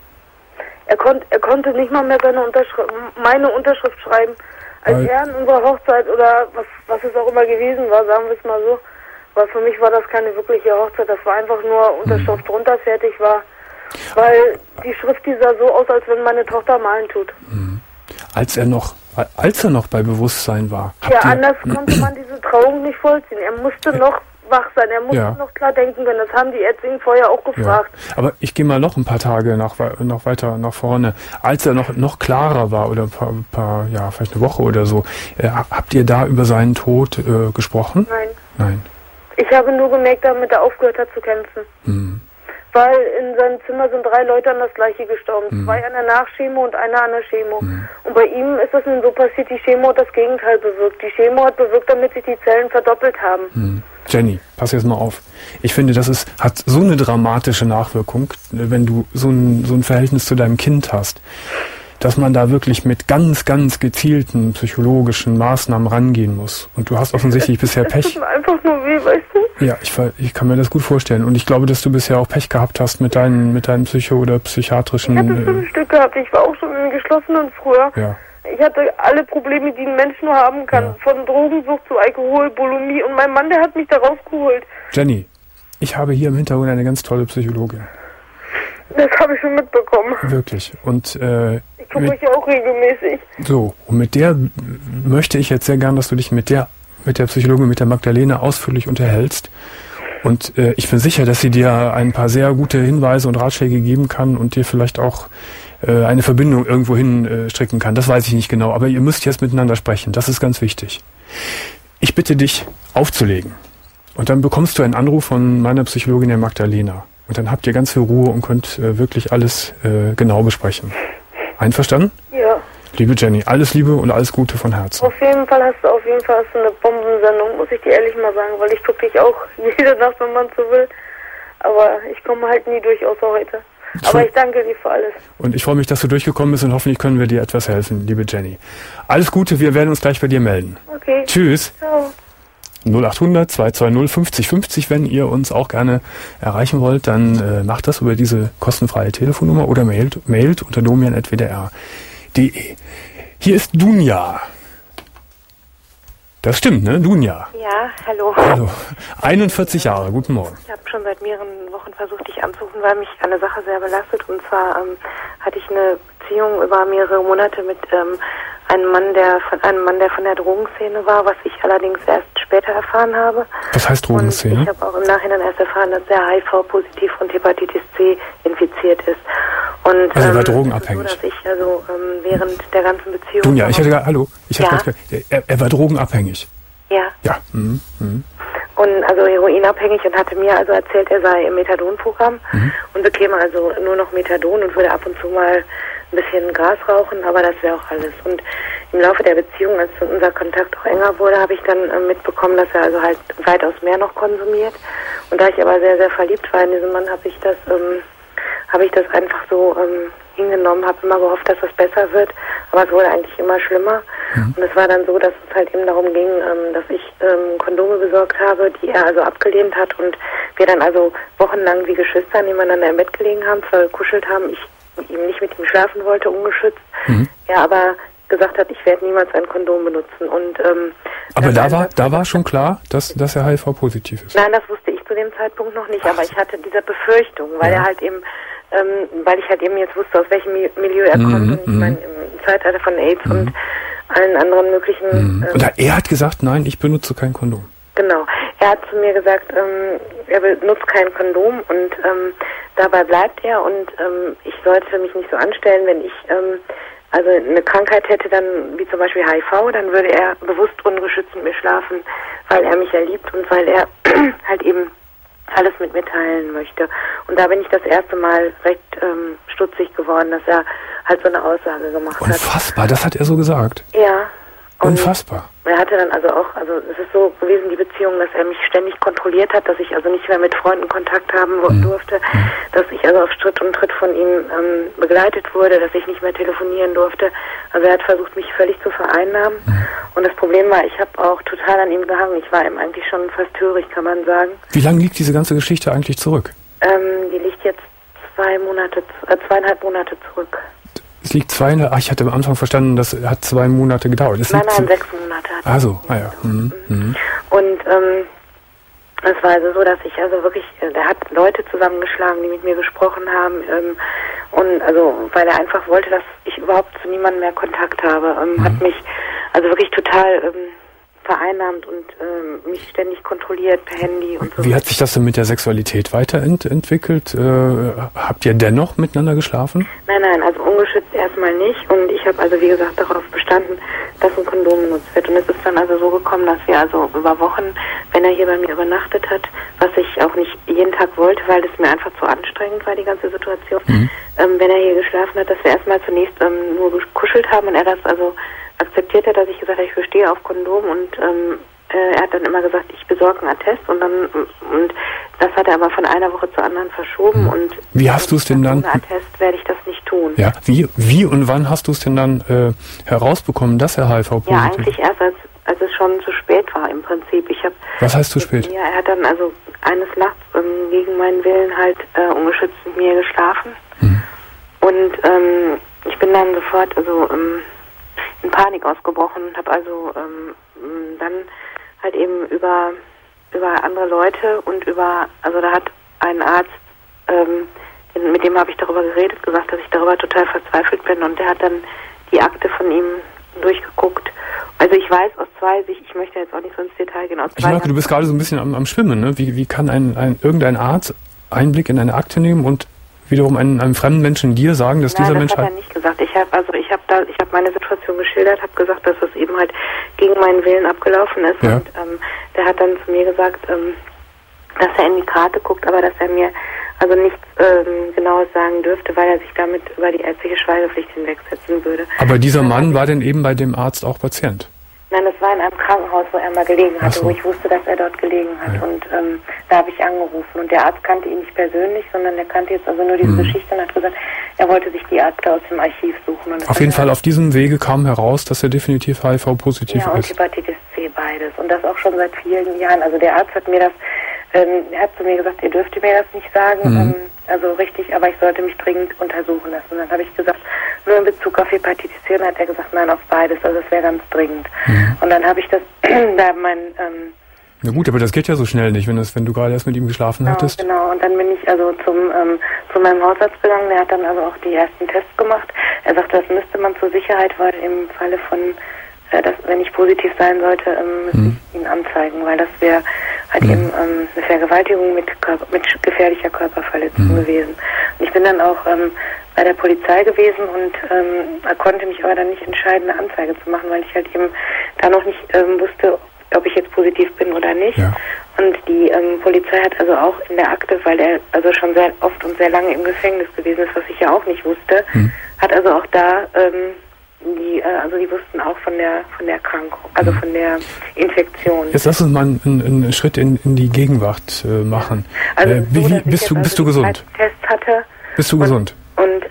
S5: Er, konnt, er konnte nicht mal mehr seine Unterschrift, meine Unterschrift schreiben. Als Weil, er an unserer Hochzeit oder was, was es auch immer gewesen war, sagen wir es mal so, weil für mich war das keine wirkliche Hochzeit, das war einfach nur Unterschrift mhm. drunter, fertig war. Weil die Schrift, die sah so aus, als wenn meine Tochter malen tut.
S2: Mhm. Als er noch, als er noch bei Bewusstsein war.
S5: Ja, anders konnte man diese Trauung nicht vollziehen. Er musste äh, noch wach sein, er musste ja. noch klar denken können. Das haben die Ärzte ihn vorher auch gefragt.
S2: Ja. Aber ich gehe mal noch ein paar Tage nach, noch weiter nach vorne. Als er noch, noch klarer war, oder ein paar, paar, ja, vielleicht eine Woche oder so, äh, habt ihr da über seinen Tod äh, gesprochen?
S5: Nein.
S2: Nein.
S5: Ich habe nur gemerkt, damit er aufgehört hat zu kämpfen. Hm. Weil in seinem Zimmer sind drei Leute an das Gleiche gestorben. Mhm. Zwei an der Nachchemo und einer an der Chemo. Mhm. Und bei ihm ist das nun so passiert, die Chemo hat das Gegenteil bewirkt. Die Chemo hat bewirkt, damit sich die Zellen verdoppelt haben.
S2: Mhm. Jenny, pass jetzt mal auf. Ich finde, das ist, hat so eine dramatische Nachwirkung, wenn du so ein, so ein Verhältnis zu deinem Kind hast, dass man da wirklich mit ganz, ganz gezielten psychologischen Maßnahmen rangehen muss. Und du hast offensichtlich bisher Pech.
S5: Es tut mir einfach nur weh, weißt du?
S2: Ja, ich, ich kann mir das gut vorstellen. Und ich glaube, dass du bisher auch Pech gehabt hast mit deinen, mit deinen psycho- oder psychiatrischen...
S5: Ich hatte fünf äh, Stück gehabt. Ich war auch schon in Geschlossenen früher.
S2: Ja.
S5: Ich hatte alle Probleme, die ein Mensch nur haben kann. Ja. Von Drogensucht zu Alkohol, Bulimie. Und mein Mann, der hat mich da rausgeholt.
S2: Jenny, ich habe hier im Hintergrund eine ganz tolle Psychologin.
S5: Das habe ich schon mitbekommen.
S2: Wirklich. Und äh,
S5: ich gucke mich ja auch regelmäßig.
S2: So, und mit der möchte ich jetzt sehr gern, dass du dich mit der mit der Psychologin, mit der Magdalena ausführlich unterhältst. Und äh, ich bin sicher, dass sie dir ein paar sehr gute Hinweise und Ratschläge geben kann und dir vielleicht auch äh, eine Verbindung irgendwohin äh, stricken kann. Das weiß ich nicht genau, aber ihr müsst jetzt miteinander sprechen. Das ist ganz wichtig. Ich bitte dich, aufzulegen. Und dann bekommst du einen Anruf von meiner Psychologin, der Magdalena. Und dann habt ihr ganz viel Ruhe und könnt äh, wirklich alles äh, genau besprechen. Einverstanden?
S5: Ja.
S2: Liebe Jenny, alles Liebe und alles Gute von Herzen.
S5: Auf jeden Fall hast du auf jeden Fall hast du eine Bombensendung, muss ich dir ehrlich mal sagen, weil ich gucke dich auch jede Nacht, wenn man so will. Aber ich komme halt nie durch, außer heute. Aber ich danke dir für alles.
S2: Und ich freue mich, dass du durchgekommen bist und hoffentlich können wir dir etwas helfen, liebe Jenny. Alles Gute, wir werden uns gleich bei dir melden.
S5: Okay.
S2: Tschüss.
S5: Ciao.
S2: null acht hundert zwei zwei null fünfzig fünfzig, wenn ihr uns auch gerne erreichen wollt, dann äh, macht das über diese kostenfreie Telefonnummer oder mailt, mailt unter domian at w d r punkt de. Hier ist Dunja. Das stimmt, ne? Dunja.
S6: Ja, hallo.
S2: Hallo. einundvierzig Jahre, guten Morgen.
S6: Ich habe schon seit mehreren Wochen versucht, dich anzurufen, weil mich eine Sache sehr belastet. Und zwar ähm, hatte ich eine Beziehung über mehrere Monate mit ähm, einem Mann, der von einem Mann, der von der Drogenszene war, was ich allerdings erst später erfahren habe.
S2: Was heißt Drogenszene?
S6: Und ich habe auch im Nachhinein erst erfahren, dass er H I V-positiv und Hepatitis C infiziert ist. Und,
S2: also er war
S6: ähm,
S2: drogenabhängig.
S6: So, dass ich also ähm, während der ganzen Beziehung...
S2: Dunja, ich hatte gerade, hallo, ich hatte
S6: ja?
S2: gerade, er, er war drogenabhängig.
S6: Ja.
S2: Ja. Mhm. Mhm.
S6: Und also heroinabhängig und hatte mir also erzählt, er sei im Methadonprogramm mhm. und bekäme also nur noch Methadon und würde ab und zu mal ein bisschen Gras rauchen, aber das wäre auch alles. Und im Laufe der Beziehung, als unser Kontakt auch enger wurde, habe ich dann äh, mitbekommen, dass er also halt weitaus mehr noch konsumiert. Und da ich aber sehr, sehr verliebt war in diesen Mann, habe ich das, ähm, habe ich das einfach so ähm, hingenommen, habe immer gehofft, dass das besser wird, aber es wurde eigentlich immer schlimmer. Mhm. Und es war dann so, dass es halt eben darum ging, ähm, dass ich ähm, Kondome besorgt habe, die er also abgelehnt hat und wir dann also wochenlang wie Geschwister nebeneinander im Bett gelegen haben, zwar gekuschelt haben, ich ihm nicht mit ihm schlafen wollte, ungeschützt, mhm. er aber gesagt hat, ich werde niemals ein Kondom benutzen. Und ähm,
S2: aber da war, da war schon klar, dass, dass er H I V-positiv ist?
S6: Nein, das wusste ich zu dem Zeitpunkt noch nicht, aber ich hatte diese Befürchtung, weil ja. er halt eben, ähm, weil ich halt eben jetzt wusste, aus welchem Milieu er
S2: mhm,
S6: kommt und ich meine, im Zeitalter von AIDS mhm. und allen anderen möglichen...
S2: Mhm.
S6: Ähm,
S2: und er hat gesagt, nein, ich benutze kein Kondom.
S6: Genau. Er hat zu mir gesagt, ähm, er benutzt kein Kondom und ähm, dabei bleibt er und ähm, ich sollte mich nicht so anstellen, wenn ich ähm, also eine Krankheit hätte, dann wie zum Beispiel H I V, dann würde er bewusst ungeschützt mit mir schlafen, weil er mich ja liebt und weil er halt eben alles mit mir teilen möchte. Und da bin ich das erste Mal recht ähm, stutzig geworden, dass er halt so eine Aussage gemacht
S2: hat. Unfassbar, das hat er so gesagt?
S6: Ja.
S2: Und Unfassbar.
S6: Er hatte dann also auch, also es ist so gewesen, die Beziehung, dass er mich ständig kontrolliert hat, dass ich also nicht mehr mit Freunden Kontakt haben mhm. durfte, mhm. dass ich also auf Schritt und Tritt von ihm ähm, begleitet wurde, dass ich nicht mehr telefonieren durfte. Also er hat versucht, mich völlig zu vereinnahmen. Mhm. Und das Problem war, ich habe auch total an ihm gehangen. Ich war ihm eigentlich schon fast hörig, kann man sagen.
S2: Wie lange liegt diese ganze Geschichte eigentlich zurück?
S6: Ähm, die liegt jetzt zwei Monate, äh, zweieinhalb Monate zurück.
S2: Es liegt zweieinhalb, ach, ich hatte am Anfang verstanden, das hat zwei Monate gedauert. Es
S6: nein, nein, sechs Monate hat
S2: Ah so, ah ja. Mhm. Mhm.
S6: Und ähm, es war also so, dass ich also wirklich, er hat Leute zusammengeschlagen, die mit mir gesprochen haben, ähm, und also, weil er einfach wollte, dass ich überhaupt zu niemandem mehr Kontakt habe, ähm, mhm. hat mich also wirklich total ähm, vereinnahmt und ähm, mich ständig kontrolliert per Handy und so.
S2: Wie hat sich das denn mit der Sexualität weiterentwickelt? Äh, habt ihr dennoch miteinander geschlafen?
S6: Nein, nein, also ungeschützt erstmal nicht und ich habe also wie gesagt darauf bestanden, dass ein Kondom benutzt wird und es ist dann also so gekommen, dass wir also über Wochen, wenn er hier bei mir übernachtet hat, was ich auch nicht jeden Tag wollte, weil es mir einfach zu anstrengend war, die ganze Situation, mhm. ähm, wenn er hier geschlafen hat, dass wir erstmal zunächst ähm, nur gekuschelt haben und er das also akzeptiert hat, dass ich gesagt habe, ich bestehe auf Kondom und ähm, äh, er hat dann immer gesagt, ich besorge einen Attest und dann und das hat er aber von einer Woche zur anderen verschoben hm. und
S2: wie hast du es denn dann?
S6: Ohne Attest werde ich das nicht tun.
S2: Ja, wie wie und wann hast du es denn dann äh, herausbekommen, dass er H I V-positiv ist?
S6: Ja, eigentlich erst als als es schon zu spät war im Prinzip. Ich habe
S2: Was heißt zu spät?
S6: Ja, er hat dann also eines Nachts ähm, gegen meinen Willen halt äh, ungeschützt mit mir geschlafen hm. und ähm, ich bin dann sofort also ähm, in Panik ausgebrochen und habe also ähm, dann halt eben über über andere Leute und über, also da hat ein Arzt, ähm, mit dem habe ich darüber geredet, gesagt, dass ich darüber total verzweifelt bin und der hat dann die Akte von ihm durchgeguckt. Also ich weiß aus zwei Sicht, ich möchte jetzt auch nicht so ins Detail gehen. Aus
S2: ich merke, du bist gerade so ein bisschen am, am Schwimmen, ne? Wie, wie kann ein, ein irgendein Arzt Einblick in eine Akte nehmen und wiederum einem, einem fremden Menschen dir sagen, dass
S6: Nein,
S2: dieser
S6: das
S2: Mensch
S6: hat
S2: halt...
S6: er nicht gesagt. Ich habe also ich habe da ich habe meine Situation geschildert, habe gesagt, dass es eben halt gegen meinen Willen abgelaufen ist
S2: ja.
S6: und ähm, der hat dann zu mir gesagt, ähm, dass er in die Karte guckt, aber dass er mir also nichts ähm, Genaues sagen dürfte, weil er sich damit über die ärztliche Schweigepflicht hinwegsetzen würde.
S2: Aber dieser Mann war denn eben bei dem Arzt auch Patient?
S6: Nein, das war in einem Krankenhaus, wo er mal gelegen hatte,
S2: so.
S6: wo ich wusste, dass er dort gelegen hat. Ja. Und ähm, da habe ich angerufen. Und der Arzt kannte ihn nicht persönlich, sondern der kannte jetzt also nur diese mhm. Geschichte und hat gesagt, er wollte sich die Akte aus dem Archiv suchen. Und
S2: auf jeden Fall, auf diesem Wege kam heraus, dass er definitiv H I V-positiv
S6: ja,
S2: ist.
S6: Ja, und Hepatitis C beides. Und das auch schon seit vielen Jahren. Also der Arzt hat mir das, ähm, er hat zu mir gesagt, ihr dürft mir das nicht sagen, mhm. ähm, also richtig, aber ich sollte mich dringend untersuchen lassen. Und dann habe ich gesagt, nur in Bezug auf Hepatitis C, und hat er gesagt, nein, auf beides, also es wäre ganz dringend. Mhm. Und dann habe ich das, da mein... Ähm,
S2: Na gut, aber das geht ja so schnell nicht, wenn, das, wenn du gerade erst mit ihm geschlafen
S6: genau,
S2: hattest.
S6: Genau, und dann bin ich also zum ähm, zu meinem Hausarzt gegangen, der hat dann also auch die ersten Tests gemacht. Er sagte, das müsste man zur Sicherheit, weil im Falle von, äh, dass, wenn ich positiv sein sollte, ähm, müsste mhm. ich ihn anzeigen, weil das wäre halt mhm. eben ähm, eine Vergewaltigung mit, Körper, mit gefährlicher Körperverletzung mhm. gewesen. Und ich bin dann auch ähm, bei der Polizei gewesen und ähm, konnte mich aber dann nicht entscheiden, eine Anzeige zu machen, weil ich halt eben da noch nicht ähm, wusste, ob ich jetzt positiv bin oder nicht. Ja. Und die ähm, Polizei hat also auch in der Akte, weil er also schon sehr oft und sehr lange im Gefängnis gewesen ist, was ich ja auch nicht wusste, hm. hat also auch da ähm, die, äh, also die wussten auch von der von der Erkrankung, also hm. von der Infektion.
S2: Jetzt lass uns mal einen, einen Schritt in, in die Gegenwart äh, machen.
S6: Also
S2: äh, wie,
S6: so,
S2: wie, bist du bist du gesund?
S6: Tests hatte
S2: bist du
S6: und,
S2: gesund?
S6: Und ähm, die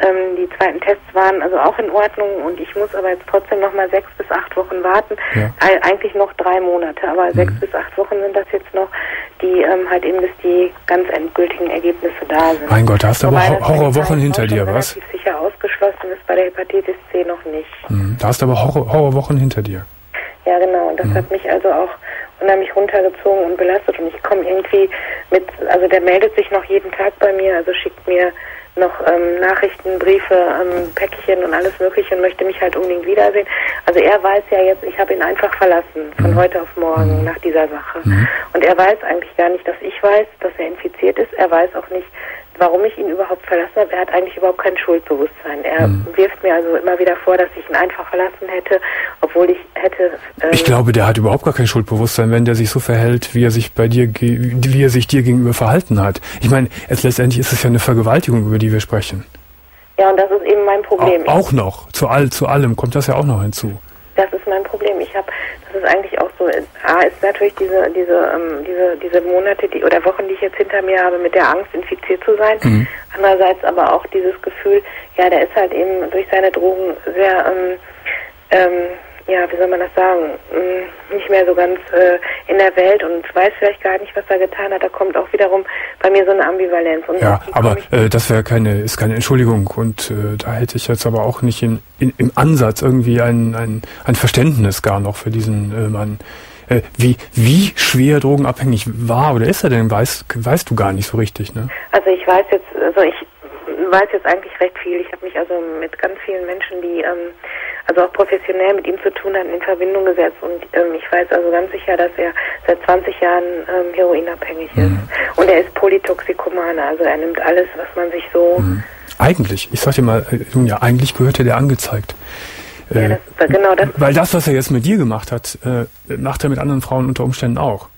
S6: die zweiten Tests waren also auch in Ordnung und ich muss aber jetzt trotzdem noch mal sechs bis acht Wochen warten. Ja. Eig- eigentlich noch drei Monate, aber mhm. sechs bis acht Wochen sind das jetzt noch, die ähm, halt eben, bis die ganz endgültigen Ergebnisse da sind.
S2: Mein Gott, da hast du aber Ho- Horrorwochen hinter dir, was?
S6: Relativ sicher ausgeschlossen ist, bei der Hepatitis C noch nicht.
S2: Mhm. Da hast du aber Horror- Horrorwochen hinter dir.
S6: Ja, genau. Und das mhm. hat mich also auch unheimlich runtergezogen und belastet. Und ich komme irgendwie mit, also der meldet sich noch jeden Tag bei mir, also schickt mir noch ähm, Nachrichten, Briefe, ähm, Päckchen und alles Mögliche und möchte mich halt unbedingt wiedersehen. Also er weiß ja jetzt, ich habe ihn einfach verlassen, von mhm. heute auf morgen, mhm. nach dieser Sache. Mhm. Und er weiß eigentlich gar nicht, dass ich weiß, dass er infiziert ist. Er weiß auch nicht, warum ich ihn überhaupt verlassen habe. Er hat eigentlich überhaupt kein Schuldbewusstsein. Er mhm. wirft mir also immer wieder vor, dass ich ihn einfach verlassen hätte, obwohl ich hätte... Ähm
S2: ich glaube, der hat überhaupt gar kein Schuldbewusstsein, wenn der sich so verhält, wie er sich bei dir, wie er sich dir gegenüber verhalten hat. Ich meine, es, letztendlich ist es ja eine Vergewaltigung, über die wir sprechen.
S6: Ja, und das ist eben mein Problem.
S2: Auch, auch noch. Zu, all, zu allem kommt das ja auch noch hinzu.
S6: Das ist mein Problem. Ich habe, das ist eigentlich auch so, A, ist natürlich diese, diese, ähm, diese, diese Monate, die, oder Wochen, die ich jetzt hinter mir habe, mit der Angst, infiziert zu sein. Mhm. Andererseits aber auch dieses Gefühl, ja, der ist halt eben durch seine Drogen sehr, ähm, ähm, ja, wie soll man das sagen, nicht mehr so ganz äh, in der Welt und weiß vielleicht gar nicht, was er getan hat. Da kommt auch wiederum bei mir so eine Ambivalenz. Und
S2: ja, aber äh, das wäre keine, ist keine Entschuldigung und äh, da hätte ich jetzt aber auch nicht in, in, im Ansatz irgendwie ein, ein, ein Verständnis gar noch für diesen äh, Mann. Äh, wie, wie schwer drogenabhängig war oder ist er denn, weißt, weißt du gar nicht so richtig, ne?
S6: Also ich weiß jetzt, also ich weiß jetzt eigentlich recht viel. Ich habe mich also mit ganz vielen Menschen, die ähm, also auch professionell mit ihm zu tun hatten, in Verbindung gesetzt und ähm, ich weiß also ganz sicher, dass er seit zwanzig Jahren ähm, heroinabhängig ist. Mhm. Und er ist Polytoxikoman, also er nimmt alles, was man sich so...
S2: Mhm. Eigentlich, ich sag dir mal, ja, eigentlich gehörte der angezeigt.
S6: Ja,
S2: äh,
S6: das, genau das.
S2: Weil das, was er jetzt mit dir gemacht hat, äh, macht er mit anderen Frauen unter Umständen auch.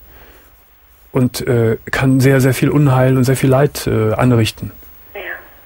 S2: Und äh, kann sehr, sehr viel Unheil und sehr viel Leid äh, anrichten.
S6: Ja.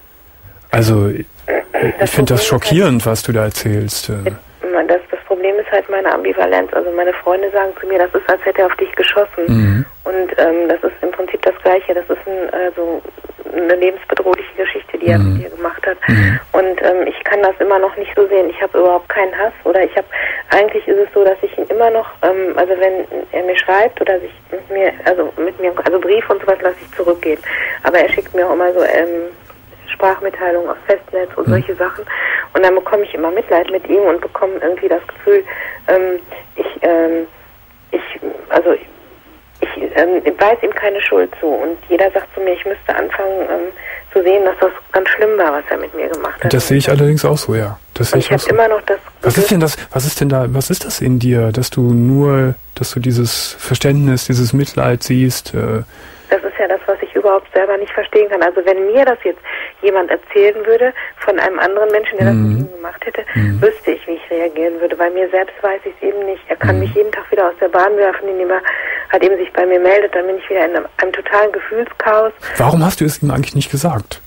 S2: Also... Ich finde das schockierend, was du da erzählst.
S6: Das, das Problem ist halt meine Ambivalenz. Also meine Freunde sagen zu mir, das ist, als hätte er auf dich geschossen. Mhm. Und ähm, das ist im Prinzip das Gleiche. Das ist ein, also eine lebensbedrohliche Geschichte, die er mhm. mit dir gemacht hat. Mhm. Und ähm, ich kann das immer noch nicht so sehen. Ich habe überhaupt keinen Hass. Oder ich habe, eigentlich ist es so, dass ich ihn immer noch, ähm, also wenn er mir schreibt oder sich mit mir, also mit mir, also Briefe und sowas lasse ich zurückgehen. Aber er schickt mir auch immer so, ähm, Sprachmitteilungen auf Festnetz und mhm. solche Sachen. Und dann bekomme ich immer Mitleid mit ihm und bekomme irgendwie das Gefühl, ähm, ich, ähm, ich, also ich ähm, weiß ihm keine Schuld zu. Und jeder sagt zu mir, ich müsste anfangen ähm, zu sehen, dass das ganz schlimm war, was er mit mir gemacht hat.
S2: Das sehe ich allerdings auch so, ja. Das sehe ich
S6: ich habe immer noch das Gefühl,
S2: was ist denn das, was ist denn da, was ist das in dir, dass du nur, dass du dieses Verständnis, dieses Mitleid siehst, äh,
S6: das ist ja das, was ich überhaupt selber nicht verstehen kann. Also wenn mir das jetzt jemand erzählen würde von einem anderen Menschen, der das
S2: mhm.
S6: mit ihm gemacht hätte,
S2: mhm.
S6: wüsste ich, wie ich reagieren würde. Bei mir selbst weiß ich es eben nicht. Er kann mhm. mich jeden Tag wieder aus der Bahn werfen, indem er halt eben sich bei mir meldet. Dann bin ich wieder in einem, einem totalen Gefühlschaos.
S2: Warum hast du es ihm eigentlich nicht gesagt?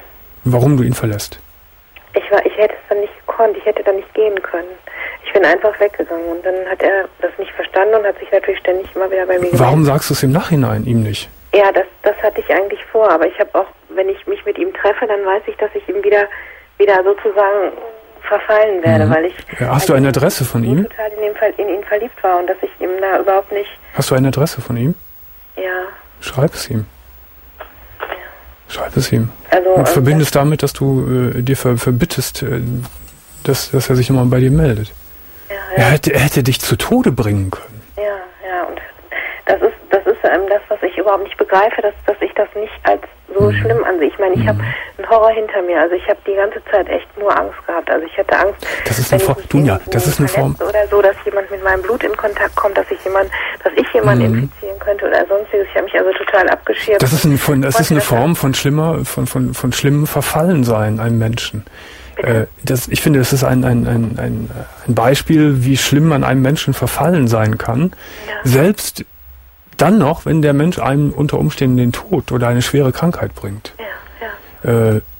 S2: Warum du ihn verlässt?
S6: Ich war, ich hätte es dann nicht gekonnt. Ich hätte dann nicht gehen können. Ich bin einfach weggegangen und dann hat er das nicht verstanden und hat sich natürlich ständig immer wieder bei mir gemeldet.
S2: Warum sagst du es im Nachhinein ihm nicht?
S6: Ja, das, das hatte ich eigentlich vor, aber ich habe auch, wenn ich mich mit ihm treffe, dann weiß ich, dass ich ihm wieder, wieder sozusagen verfallen werde, mhm. weil ich...
S2: Ja, hast du eine Adresse von ihm?
S6: total in, den Fall, in ihn verliebt war und dass ich ihm da überhaupt nicht...
S2: Hast du eine Adresse von ihm?
S6: Ja.
S2: Schreib es ihm.
S6: Ja.
S2: Schreib es ihm.
S6: Also,
S2: und verbindest damit, dass du äh, dir ver, verbittest, äh, dass, dass er sich nochmal bei dir meldet.
S6: Ja, ja.
S2: Er hätte, er hätte dich zu Tode bringen können.
S6: Ja, ja, und das ist, das ist ähm, das, was ich überhaupt nicht begreife, dass, dass ich das nicht als so mhm. schlimm ansehe. Ich meine, ich mhm. habe einen Horror hinter mir. Also ich habe die ganze Zeit echt nur Angst gehabt. Also ich hatte Angst,
S2: das ist eine Form, Dunja, das ist eine Form
S6: oder so, dass jemand mit meinem Blut in Kontakt kommt, dass ich jemand, dass ich jemanden mhm. infizieren könnte oder sonstiges. Ich habe mich also total abgeschirmt.
S2: Das ist, ein, von, das ist eine Form von schlimmer, von von von schlimmem Verfallensein einem Menschen. Äh, das, ich finde, das ist ein, ein, ein, ein, ein Beispiel, wie schlimm man einem Menschen verfallen sein kann. Ja. Selbst dann noch, wenn der Mensch einem unter Umständen den Tod oder eine schwere Krankheit bringt.
S6: Ja, ja.
S2: Äh,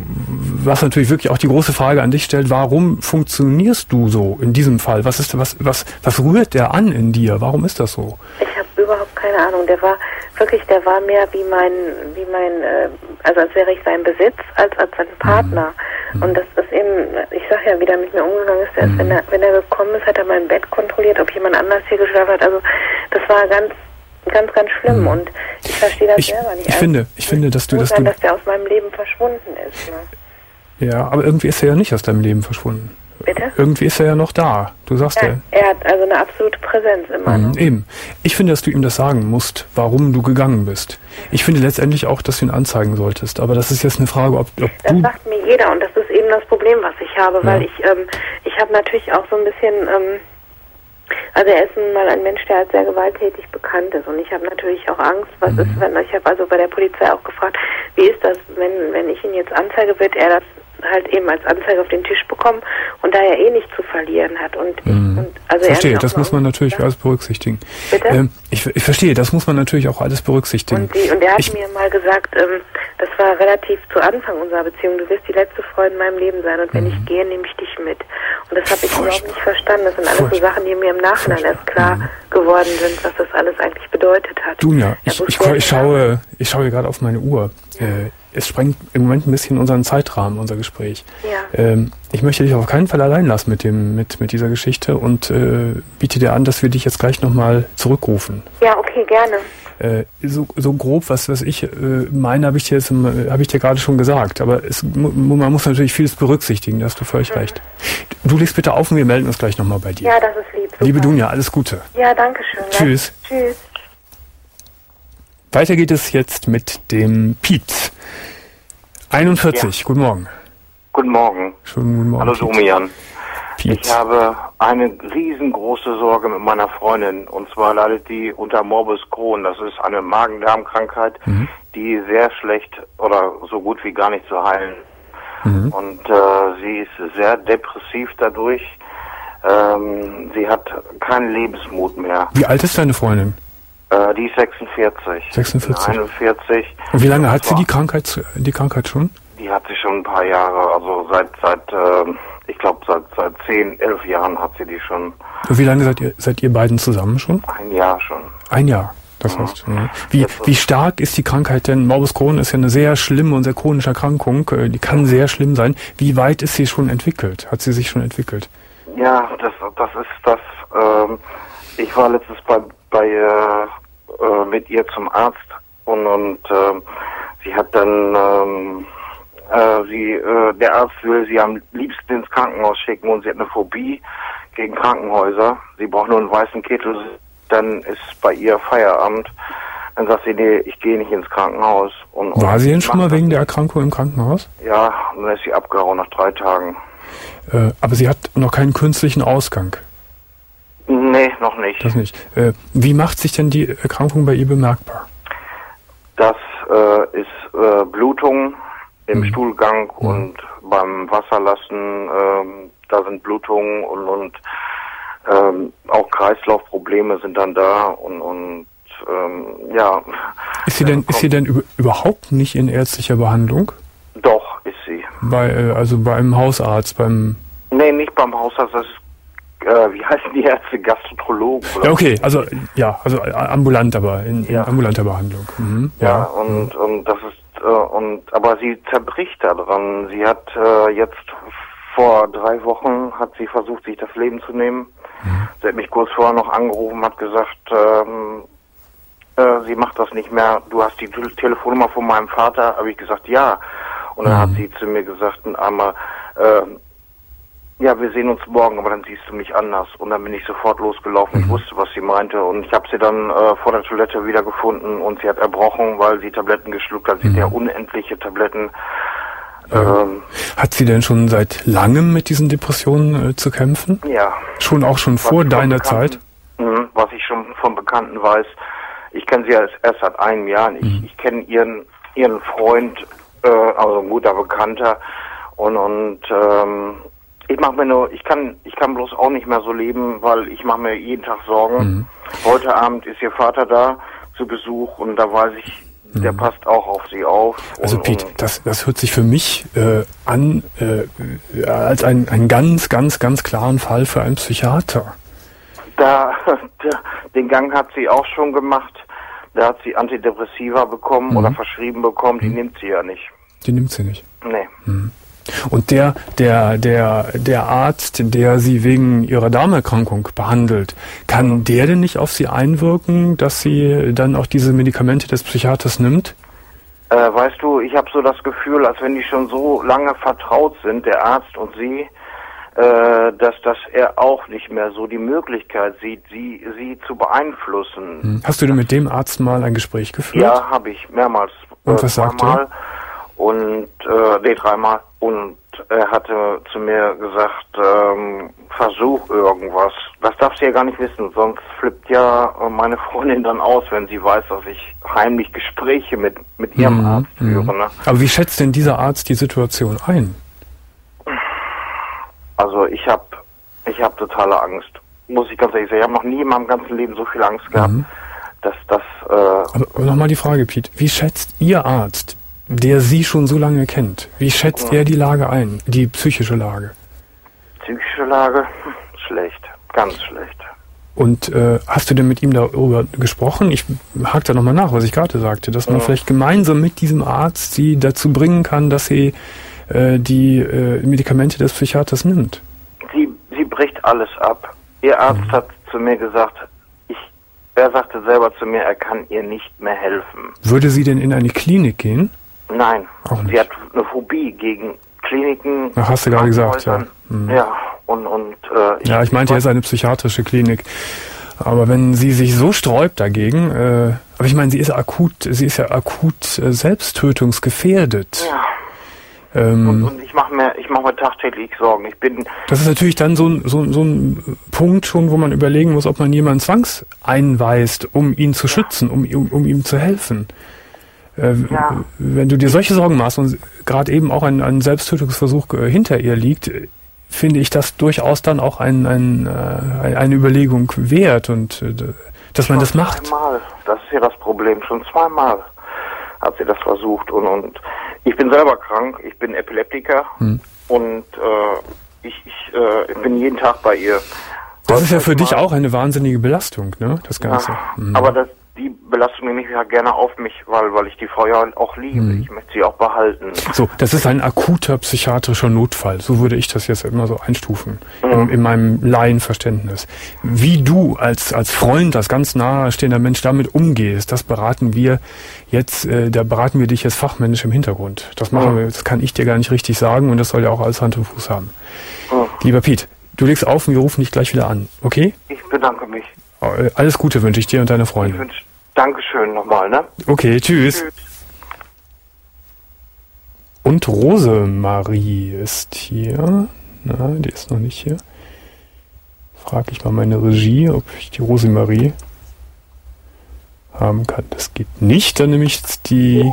S2: was natürlich wirklich auch die große Frage an dich stellt, warum funktionierst du so in diesem Fall? Was ist, was, was, was rührt der an in dir? Warum ist das so?
S6: Ich habe überhaupt keine Ahnung. Der war wirklich, der war mehr wie mein, wie mein, äh, also als wäre ich sein Besitz, als als sein Partner. Mhm. Mhm. Und das ist eben, ich sag ja, wie der mit mir umgegangen ist, der ist, wenn er, wenn er gekommen ist, hat er mein Bett kontrolliert, ob jemand anders hier geschlafen hat. Also das war ganz, ganz, ganz schlimm mhm. und ich verstehe das
S2: ich,
S6: selber nicht.
S2: Ich also, finde, ich finde, dass du, dass
S6: sein,
S2: du,
S6: dass der aus meinem Leben verschwunden ist. Ne?
S2: Ja, aber irgendwie ist er ja nicht aus deinem Leben verschwunden.
S6: Bitte?
S2: Irgendwie ist er ja noch da. Du sagst ja.
S6: ja er hat also eine absolute Präsenz immer
S2: mhm,
S6: noch.
S2: Eben. Ich finde, dass du ihm das sagen musst, warum du gegangen bist. Ich finde letztendlich auch, dass du ihn anzeigen solltest. Aber das ist jetzt eine Frage, ob, ob
S6: das
S2: du...
S6: Das sagt mir jeder und das ist eben das Problem, was ich habe. Ja. Weil ich, ähm, ich habe natürlich auch so ein bisschen... Ähm, Also er ist nun mal ein Mensch, der als sehr gewalttätig bekannt ist und ich habe natürlich auch Angst, was mhm. ist, wenn, ich habe also bei der Polizei auch gefragt, wie ist das, wenn wenn ich ihn jetzt anzeige, wird er das halt eben als Anzeige auf den Tisch bekommen und da er eh nichts zu verlieren hat und,
S2: mhm.
S6: und also
S2: verstehe,
S6: er
S2: das muss man natürlich ja. alles berücksichtigen.
S6: Bitte?
S2: Ähm, ich, ich verstehe, das muss man natürlich auch alles berücksichtigen.
S6: Und, die, und er hat
S2: ich,
S6: mir mal gesagt, ähm, das war relativ zu Anfang unserer Beziehung, du wirst die letzte Frau in meinem Leben sein und wenn mhm. ich gehe, nehme ich dich mit. Und das habe ich überhaupt nicht verstanden. Das sind alles Furchtbar. so Sachen, die mir im Nachhinein Furchtbar. erst klar mhm. geworden sind, was das alles eigentlich bedeutet hat.
S2: Dunja, ich, ich, ich, schaue, ich schaue gerade auf meine Uhr. Ja. Äh, es sprengt im Moment ein bisschen unseren Zeitrahmen, unser Gespräch.
S6: Ja.
S2: Ähm, ich möchte dich auf keinen Fall allein lassen mit dem, mit, mit dieser Geschichte und äh, biete dir an, dass wir dich jetzt gleich nochmal zurückrufen.
S6: Ja, okay, gerne.
S2: Äh, so, so grob, was, was ich äh, meine, habe ich dir jetzt, äh, habe ich dir gerade schon gesagt. Aber es, man muss natürlich vieles berücksichtigen, da hast du völlig mhm. recht. Du legst bitte auf und wir melden uns gleich nochmal bei dir.
S6: Ja, das ist lieb. Super.
S2: Liebe Dunja, alles Gute.
S6: Ja, danke schön.
S2: Tschüss.
S6: Tschüss.
S2: Weiter geht es jetzt mit dem Piet. einundvierzig, ja. Guten Morgen.
S7: Guten Morgen.
S2: Schönen guten Morgen.
S7: Hallo Domian.
S2: Piet.
S7: Ich habe eine riesengroße Sorge mit meiner Freundin und zwar leidet die unter Morbus Crohn. Das ist eine Magen-Darm-Krankheit, mhm. die sehr schlecht oder so gut wie gar nicht zu heilen. Mhm. Und äh, sie ist sehr depressiv dadurch. Ähm, sie hat keinen Lebensmut mehr.
S2: Wie alt ist deine Freundin?
S7: Äh, die ist sechsundvierzig.
S2: sechsundvierzig.
S7: einundvierzig.
S2: Und wie lange hat sie die Krankheit, die Krankheit schon?
S7: Die hat sie schon ein paar Jahre, also seit, seit äh, ich glaube seit, seit zehn, elf Jahren hat sie die schon.
S2: Und wie lange seid ihr, seid ihr beiden zusammen schon?
S7: Ein Jahr schon.
S2: Ein Jahr, das mhm. heißt. Ja. Wie, wie stark ist die Krankheit denn? Morbus Crohn ist ja eine sehr schlimme und sehr chronische Erkrankung, die kann sehr schlimm sein. Wie weit ist sie schon entwickelt? Hat sie sich schon entwickelt?
S7: Ja, das, das ist das, ähm, ich war letztens bei, bei äh, äh, mit ihr zum Arzt und, und äh, sie hat dann, ähm, äh, sie, äh, der Arzt will sie am liebsten ins Krankenhaus schicken und sie hat eine Phobie gegen Krankenhäuser. Sie braucht nur einen weißen Kittel, dann ist bei ihr Feierabend. Dann sagt sie, nee, ich gehe nicht ins Krankenhaus. Und, und
S2: war sie denn schon mal wegen der Erkrankung im Krankenhaus?
S7: Ja, und dann ist sie abgehauen nach drei Tagen.
S2: Äh, aber sie hat noch keinen künstlichen Ausgang?
S7: Nee, noch nicht.
S2: Das nicht. Äh, wie macht sich denn die Erkrankung bei ihr bemerkbar?
S7: Das äh, ist äh, Blutung im mhm. Stuhlgang mhm. und beim Wasserlassen, äh, da sind Blutungen und, und ähm, auch Kreislaufprobleme sind dann da und, und ähm, ja.
S2: Ist sie denn, ist sie denn über, überhaupt nicht in ärztlicher Behandlung?
S7: Doch, ist sie.
S2: Bei, äh, also beim Hausarzt, beim...
S7: Nee, nicht beim Hausarzt, das ist, äh, wie heißen die Ärzte, Gastroenterologen?
S2: Ja, okay, also, ja, also ambulant, aber in, in ja. ambulanter Behandlung. Mhm.
S7: Ja, ja, und, mhm. und das ist, äh, und, aber sie zerbricht da dran. Sie hat äh, jetzt vor drei Wochen, hat sie versucht, sich das Leben zu nehmen. Mhm. Sie hat mich kurz vorher noch angerufen, hat gesagt, ähm, äh, sie macht das nicht mehr. Du hast die Telefonnummer von meinem Vater, habe ich gesagt, ja. Und dann mhm. hat sie zu mir gesagt, einmal, äh, ja, wir sehen uns morgen, aber dann siehst du mich anders. Und dann bin ich sofort losgelaufen. Mhm. Ich wusste, was sie meinte. Und ich habe sie dann äh, vor der Toilette wiedergefunden und sie hat erbrochen, weil sie Tabletten geschluckt hat. Sie mhm. hat ja unendliche Tabletten.
S2: Ähm, hat sie denn schon seit langem mit diesen Depressionen äh, zu kämpfen?
S7: Ja.
S2: Schon auch schon vor deiner Zeit?
S7: Mh, was ich schon von Bekannten weiß. Ich kenne sie erst, erst seit einem Jahr. Ich, mhm. ich kenne ihren ihren Freund, äh, also ein guter Bekannter. Und und ähm, ich mache mir nur, ich kann ich kann bloß auch nicht mehr so leben, weil ich mache mir jeden Tag Sorgen. Mhm. Heute Abend ist ihr Vater da zu Besuch und da weiß ich, der mhm. passt auch auf sie auf.
S2: Also Piet, das, das hört sich für mich äh, an äh, als ein, einen ganz, ganz, ganz klaren Fall für einen Psychiater.
S7: Da, da, den Gang hat sie auch schon gemacht. Da hat sie Antidepressiva bekommen mhm. oder verschrieben bekommen. Die mhm. nimmt sie ja nicht.
S2: Die nimmt sie nicht?
S7: Nee.
S2: Mhm. Und der, der, der, der Arzt, der Sie wegen Ihrer Darmerkrankung behandelt, kann der denn nicht auf Sie einwirken, dass sie dann auch diese Medikamente des Psychiaters nimmt?
S7: Äh, weißt du, ich habe so das Gefühl, als wenn die schon so lange vertraut sind, der Arzt und Sie, äh, dass, dass er auch nicht mehr so die Möglichkeit sieht, sie, sie zu beeinflussen.
S2: Hm. Hast du denn mit dem Arzt mal ein Gespräch geführt?
S7: Ja, habe ich mehrmals.
S2: Und was sagt er?
S7: Und, äh, nee, dreimal. Und er hatte zu mir gesagt, ähm, versuch irgendwas. Das darf sie ja gar nicht wissen, sonst flippt ja meine Freundin dann aus, wenn sie weiß, dass ich heimlich Gespräche mit, mit ihrem
S2: mhm,
S7: Arzt führe.
S2: Mhm.
S7: Ne?
S2: Aber wie schätzt denn dieser Arzt die Situation ein?
S7: Also ich habe ich hab totale Angst. Muss ich ganz ehrlich sagen. Ich habe noch nie in meinem ganzen Leben so viel Angst gehabt, mhm. dass das... Äh,
S2: aber, aber nochmal die Frage, Piet. Wie schätzt Ihr Arzt, der Sie schon so lange kennt, wie schätzt ja. er die Lage ein, die psychische Lage?
S7: Psychische Lage? Hm, schlecht. Ganz schlecht.
S2: Und äh, hast du denn mit ihm darüber gesprochen? Ich hake da nochmal nach, was ich gerade sagte, dass man ja. vielleicht gemeinsam mit diesem Arzt Sie dazu bringen kann, dass sie äh, die äh, Medikamente des Psychiaters nimmt.
S7: Sie, sie bricht alles ab. Ihr Arzt mhm. hat zu mir gesagt, ich, er sagte selber zu mir, er kann ihr nicht mehr helfen.
S2: Würde sie denn in eine Klinik gehen?
S7: Nein.
S2: Auch nicht.
S7: Sie hat eine Phobie gegen Kliniken.
S2: Ach, hast du gerade gesagt, ja.
S7: Mhm. Ja, und, und äh, ich
S2: ja, ich meinte jetzt eine psychiatrische Klinik. Aber wenn sie sich so sträubt dagegen, äh, aber ich meine, sie ist akut, sie ist ja akut äh, selbsttötungsgefährdet.
S7: Ja.
S2: Ähm,
S7: und, und ich mache mir, ich mache mir tagtäglich Sorgen. Ich bin.
S2: Das ist natürlich dann so, so, so ein Punkt schon, wo man überlegen muss, ob man jemanden zwangs einweist, um ihn zu schützen, um, um, um ihm zu helfen. Äh,
S7: ja.
S2: Wenn du dir solche Sorgen machst und gerade eben auch ein, ein Selbsttötungsversuch äh, hinter ihr liegt, finde ich das durchaus dann auch ein, ein, äh, eine Überlegung wert und äh, dass man
S7: schon
S2: das macht.
S7: Zweimal. Das ist ja das Problem. Schon zweimal hat sie das versucht und, und ich bin selber krank. Ich bin Epileptiker hm. und äh, ich, ich äh, bin jeden Tag bei ihr.
S2: Das Heute ist ja für dich auch eine wahnsinnige Belastung, ne? Das Ganze.
S7: Ja,
S2: hm.
S7: Aber das die Belastung nehme ich ja gerne auf mich, weil, weil ich die Frau ja auch liebe. Mhm. Ich möchte sie auch behalten.
S2: So, das ist ein akuter psychiatrischer Notfall. So würde ich das jetzt immer so einstufen. Mhm. In, in meinem Laienverständnis. Wie du als, als Freund, als ganz nahestehender Mensch damit umgehst, das beraten wir jetzt, äh, da beraten wir dich jetzt fachmännisch im Hintergrund. Das machen mhm. wir, das kann ich dir gar nicht richtig sagen und das soll ja auch alles Hand und Fuß haben. Mhm. Lieber Piet, du legst auf und wir rufen dich gleich wieder an, okay?
S7: Ich bedanke mich.
S2: Alles Gute wünsche ich dir und deiner Freundin.
S7: Ich wünsche Dankeschön nochmal, ne?
S2: Okay, tschüss. tschüss. Und Rosemarie ist hier. Na, die ist noch nicht hier. Frage ich mal meine Regie, ob ich die Rosemarie haben kann. Das geht nicht, dann nehme ich jetzt die...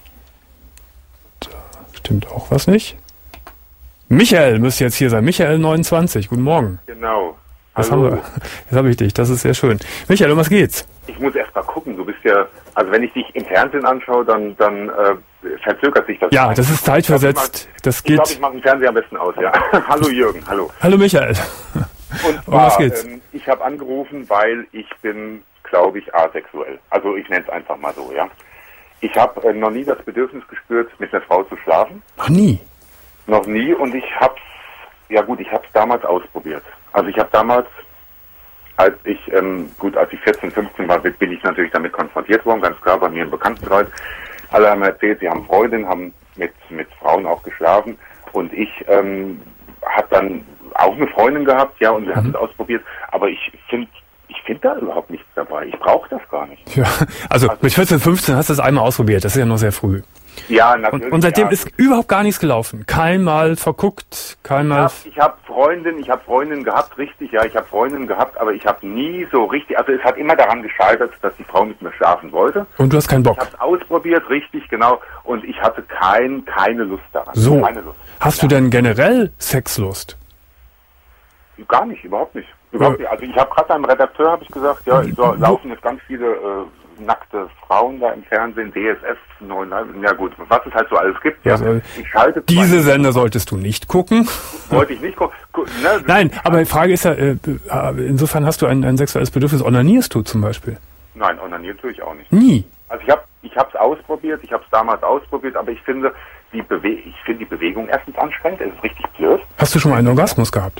S2: Da stimmt auch was nicht. Michael müsste jetzt hier sein. Michael neunundzwanzig, guten Morgen.
S8: Genau.
S2: Was haben wir? Jetzt habe ich dich, das ist sehr schön. Michael, um was geht's?
S8: Ich muss erst mal gucken, du bist ja, also wenn ich dich im Fernsehen anschaue, dann, dann äh, verzögert sich das.
S2: Ja, das ist zeitversetzt, das geht.
S8: Ich glaube, ich mache den Fernseher am besten aus, ja. Hallo Jürgen, hallo.
S2: Hallo Michael.
S8: Und zwar, um was geht's? Ähm, ich habe angerufen, weil ich bin, glaube ich, asexuell. Also ich nenne es einfach mal so, ja. Ich habe äh, noch nie das Bedürfnis gespürt, mit einer Frau zu schlafen.
S2: Noch nie?
S8: Noch nie und ich hab's, ja gut, ich hab's damals ausprobiert. Also ich habe damals, als ich, ähm, gut, als ich vierzehn, fünfzehn war, bin ich natürlich damit konfrontiert worden, ganz klar, bei mir im Bekanntenkreis. Alle haben erzählt, sie haben Freundinnen, haben mit, mit Frauen auch geschlafen und ich ähm, habe dann auch eine Freundin gehabt, ja, und wir mhm. haben es ausprobiert, aber ich finde, ich finde da überhaupt nichts dabei. Ich brauche das gar nicht.
S2: Ja, also, also mit vierzehn, fünfzehn hast du das einmal ausprobiert, das ist ja noch sehr früh.
S8: Ja, natürlich.
S2: Und, und seitdem
S8: ja.
S2: ist überhaupt gar nichts gelaufen. Kein Mal verguckt, kein Mal...
S8: Ich habe hab Freundinnen, ich habe Freundinnen gehabt, richtig, ja, ich habe Freundinnen gehabt, aber ich habe nie so richtig, also es hat immer daran gescheitert, dass die Frau mit mir schlafen wollte.
S2: Und du hast keinen Bock?
S8: Ich habe es ausprobiert, richtig, genau, und ich hatte kein, keine Lust daran.
S2: So,
S8: keine Lust.
S2: Hast
S8: ja.
S2: du denn generell Sexlust?
S8: Gar nicht, überhaupt nicht. Überhaupt nicht. Also ich habe gerade einem Redakteur, habe ich gesagt, ja, so laufen jetzt ganz viele... Äh, nackte Frauen da im Fernsehen, D S F, ja gut, was es halt so alles gibt. Ja.
S2: Also,
S8: ich schalte
S2: diese Sender solltest du nicht gucken.
S8: Wollte ich nicht gucken. Ne?
S2: Nein, aber die Frage ist ja, äh, insofern hast du ein, ein sexuelles Bedürfnis. Onanierst du zum Beispiel?
S8: Nein, onanieren tue ich auch nicht.
S2: Nie?
S8: Also ich habe ich habe es ausprobiert, ich habe es damals ausprobiert, aber ich finde, die Bewe ich finde die Bewegung erstens anstrengend, es ist richtig blöd.
S2: Hast du schon mal einen Orgasmus gehabt?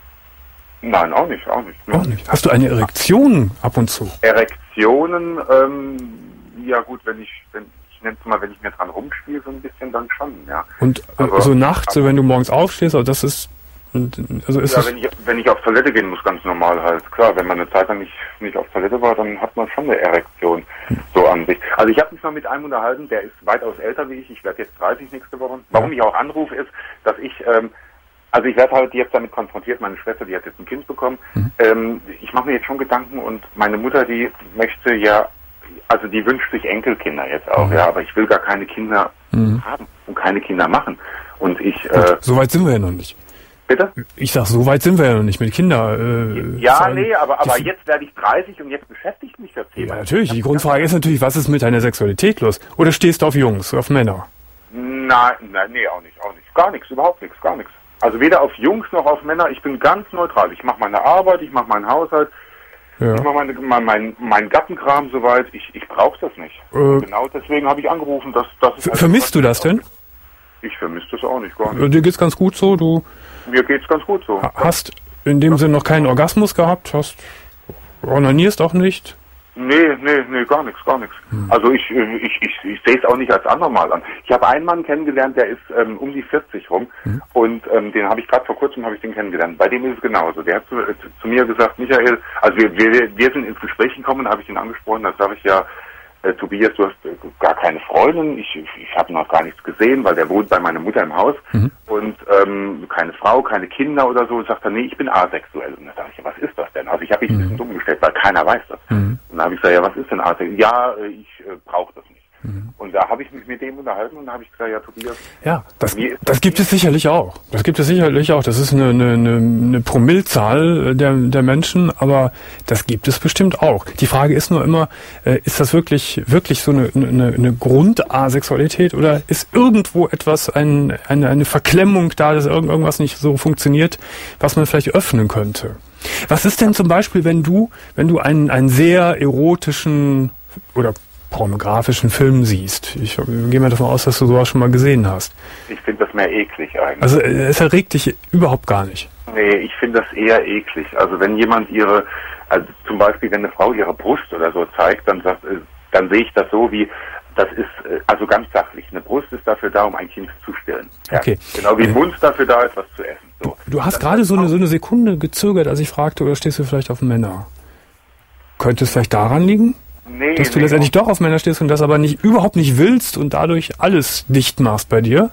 S8: Nein, auch nicht, auch nicht.
S2: Auch nicht. Hast du eine Erektion ab und zu?
S8: Erektionen, ähm, ja gut, wenn ich, wenn ich nenne es mal, wenn ich mir dran rumspiele, so ein bisschen, dann schon, ja.
S2: Und äh,
S8: aber,
S2: so nachts, so wenn du morgens aufstehst, also das ist, also ist
S8: ja,
S2: es...
S8: wenn ich, wenn ich auf Toilette gehen muss, ganz normal halt. Klar, wenn man eine Zeit lang nicht, nicht auf Toilette war, dann hat man schon eine Erektion, hm. so an sich. Also ich habe mich mal mit einem unterhalten, der ist weitaus älter wie ich, ich werde jetzt dreißig nächste Woche. Warum ich auch anrufe, ist, dass ich, ähm, also ich werde halt jetzt damit konfrontiert, meine Schwester, die hat jetzt ein Kind bekommen. Mhm. Ähm, ich mache mir jetzt schon Gedanken und meine Mutter, die möchte ja, also die wünscht sich Enkelkinder jetzt auch, mhm. ja, aber ich will gar keine Kinder mhm. haben und keine Kinder machen. Und ich...
S2: Gut, äh, so weit sind wir ja noch nicht.
S8: Bitte?
S2: Ich sag, so weit sind wir ja noch nicht mit Kindern.
S8: Äh, ja, sein, nee, aber, aber jetzt werde ich dreißig und jetzt beschäftigt mich das Thema.
S2: Ja, natürlich. Die Grundfrage ist natürlich, was ist mit deiner Sexualität los? Oder stehst du auf Jungs, auf Männer?
S8: Nein, nein, nee, auch nicht, auch nicht. Gar nichts, überhaupt nichts, gar nichts. Also weder auf Jungs noch auf Männer. Ich bin ganz neutral. Ich mache meine Arbeit, ich mache meinen Haushalt, ja. ich mache meine, mein, mein, mein Gattenkram soweit. Ich, ich brauche das nicht. Äh, genau deswegen habe ich angerufen. Dass, dass
S2: halt vermisst du das denn?
S8: Ich vermisse das auch nicht, gar nicht.
S2: Dir geht's ganz gut so? Du
S8: Mir geht's ganz gut so.
S2: Hast in dem ja. Sinne noch keinen Orgasmus gehabt? Hast onanierst auch nicht?
S8: Nee, nee, nee, gar nichts, gar nichts. Hm. Also ich, ich, ich, ich sehe es auch nicht als anormal an. Ich habe einen Mann kennengelernt, der ist ähm, um die vierzig rum hm. und ähm, den habe ich gerade vor kurzem habe ich den kennengelernt. Bei dem ist es genauso. Der hat zu, äh, zu mir gesagt, Michael, also wir, wir, wir sind ins Gespräch gekommen, habe ich ihn angesprochen, da sage ich ja, äh, Tobias, du hast äh, gar keine Freundin, ich, ich, ich habe noch gar nichts gesehen, weil der wohnt bei meiner Mutter im Haus mhm. und ähm, keine Frau, keine Kinder oder so. Und sagt er, nee, ich bin asexuell. Und da dachte ich, ja, was ist das denn? Also ich habe mich mhm. ein bisschen dumm gestellt, weil keiner weiß das. Mhm. Und da habe ich gesagt, ja, was ist denn asexuell? Ja, ich äh, brauche das nicht. Mhm. Und da habe ich mich mit dem unterhalten und da habe ich gesagt, ja, Tobias.
S2: Ja, das, das, das gibt es sicherlich auch. Das gibt es sicherlich auch. Das ist eine, eine, eine Promillzahl der, der Menschen, aber das gibt es bestimmt auch. Die Frage ist nur immer, äh, ist das wirklich, wirklich so eine, eine, eine Grundasexualität oder ist irgendwo etwas, ein, eine, eine Verklemmung da, dass irgend, irgendwas nicht so funktioniert, was man vielleicht öffnen könnte? Was ist denn zum Beispiel, wenn du, wenn du einen, einen sehr erotischen oder pornografischen Film siehst? Ich gehe mal davon aus, dass du sowas schon mal gesehen hast.
S8: Ich finde das mehr eklig eigentlich.
S2: Also es erregt dich überhaupt gar nicht?
S8: Nee, ich finde das eher eklig. Also wenn jemand ihre, also zum Beispiel wenn eine Frau ihre Brust oder so zeigt, dann, sagt, dann sehe ich das so wie, das ist also ganz sachlich. Eine Brust ist dafür da, um ein Kind zu stillen. Ja, okay. Genau wie ein Mund dafür da ist, was zu essen. So.
S2: Du hast gerade so eine, so eine Sekunde gezögert, als ich fragte, oder stehst du vielleicht auf Männer? Könnte es vielleicht daran liegen? Nee, dass du nee, letztendlich doch auf Männer stehst und das aber nicht überhaupt nicht willst und dadurch alles dicht machst bei dir?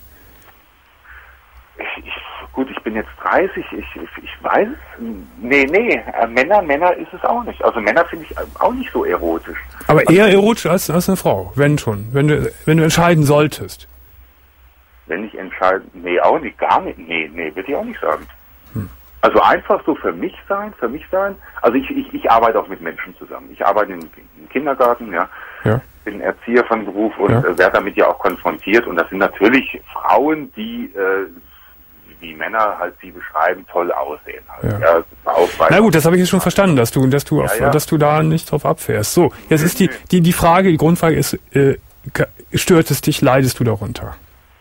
S8: Ich, ich, gut, ich bin jetzt dreißig, ich, ich, ich weiß es. Nee, nee, äh, Männer, Männer ist es auch nicht. Also Männer finde ich auch nicht so erotisch.
S2: Aber
S8: also,
S2: eher erotisch als, als eine Frau, wenn schon. Wenn du, wenn du entscheiden solltest.
S8: Wenn ich entscheide, nee, auch nicht, gar nicht. Nee, nee, würde ich auch nicht sagen. Hm. Also einfach so für mich sein, für mich sein. Also ich, ich, ich arbeite auch mit Menschen zusammen. Ich arbeite im, im Kindergarten, ja. ja. Bin Erzieher von Beruf und ja. äh, werde damit ja auch konfrontiert. Und das sind natürlich Frauen, die, äh, wie Männer halt sie beschreiben, toll aussehen. Halt.
S2: Ja. Ja, auch Na gut, das habe ich jetzt schon verstanden, dass du, dass du, ja, auf, ja. dass du da nicht drauf abfährst. So, jetzt nee, ist die, die, die Frage, die Grundfrage ist, äh, stört es dich, leidest du darunter?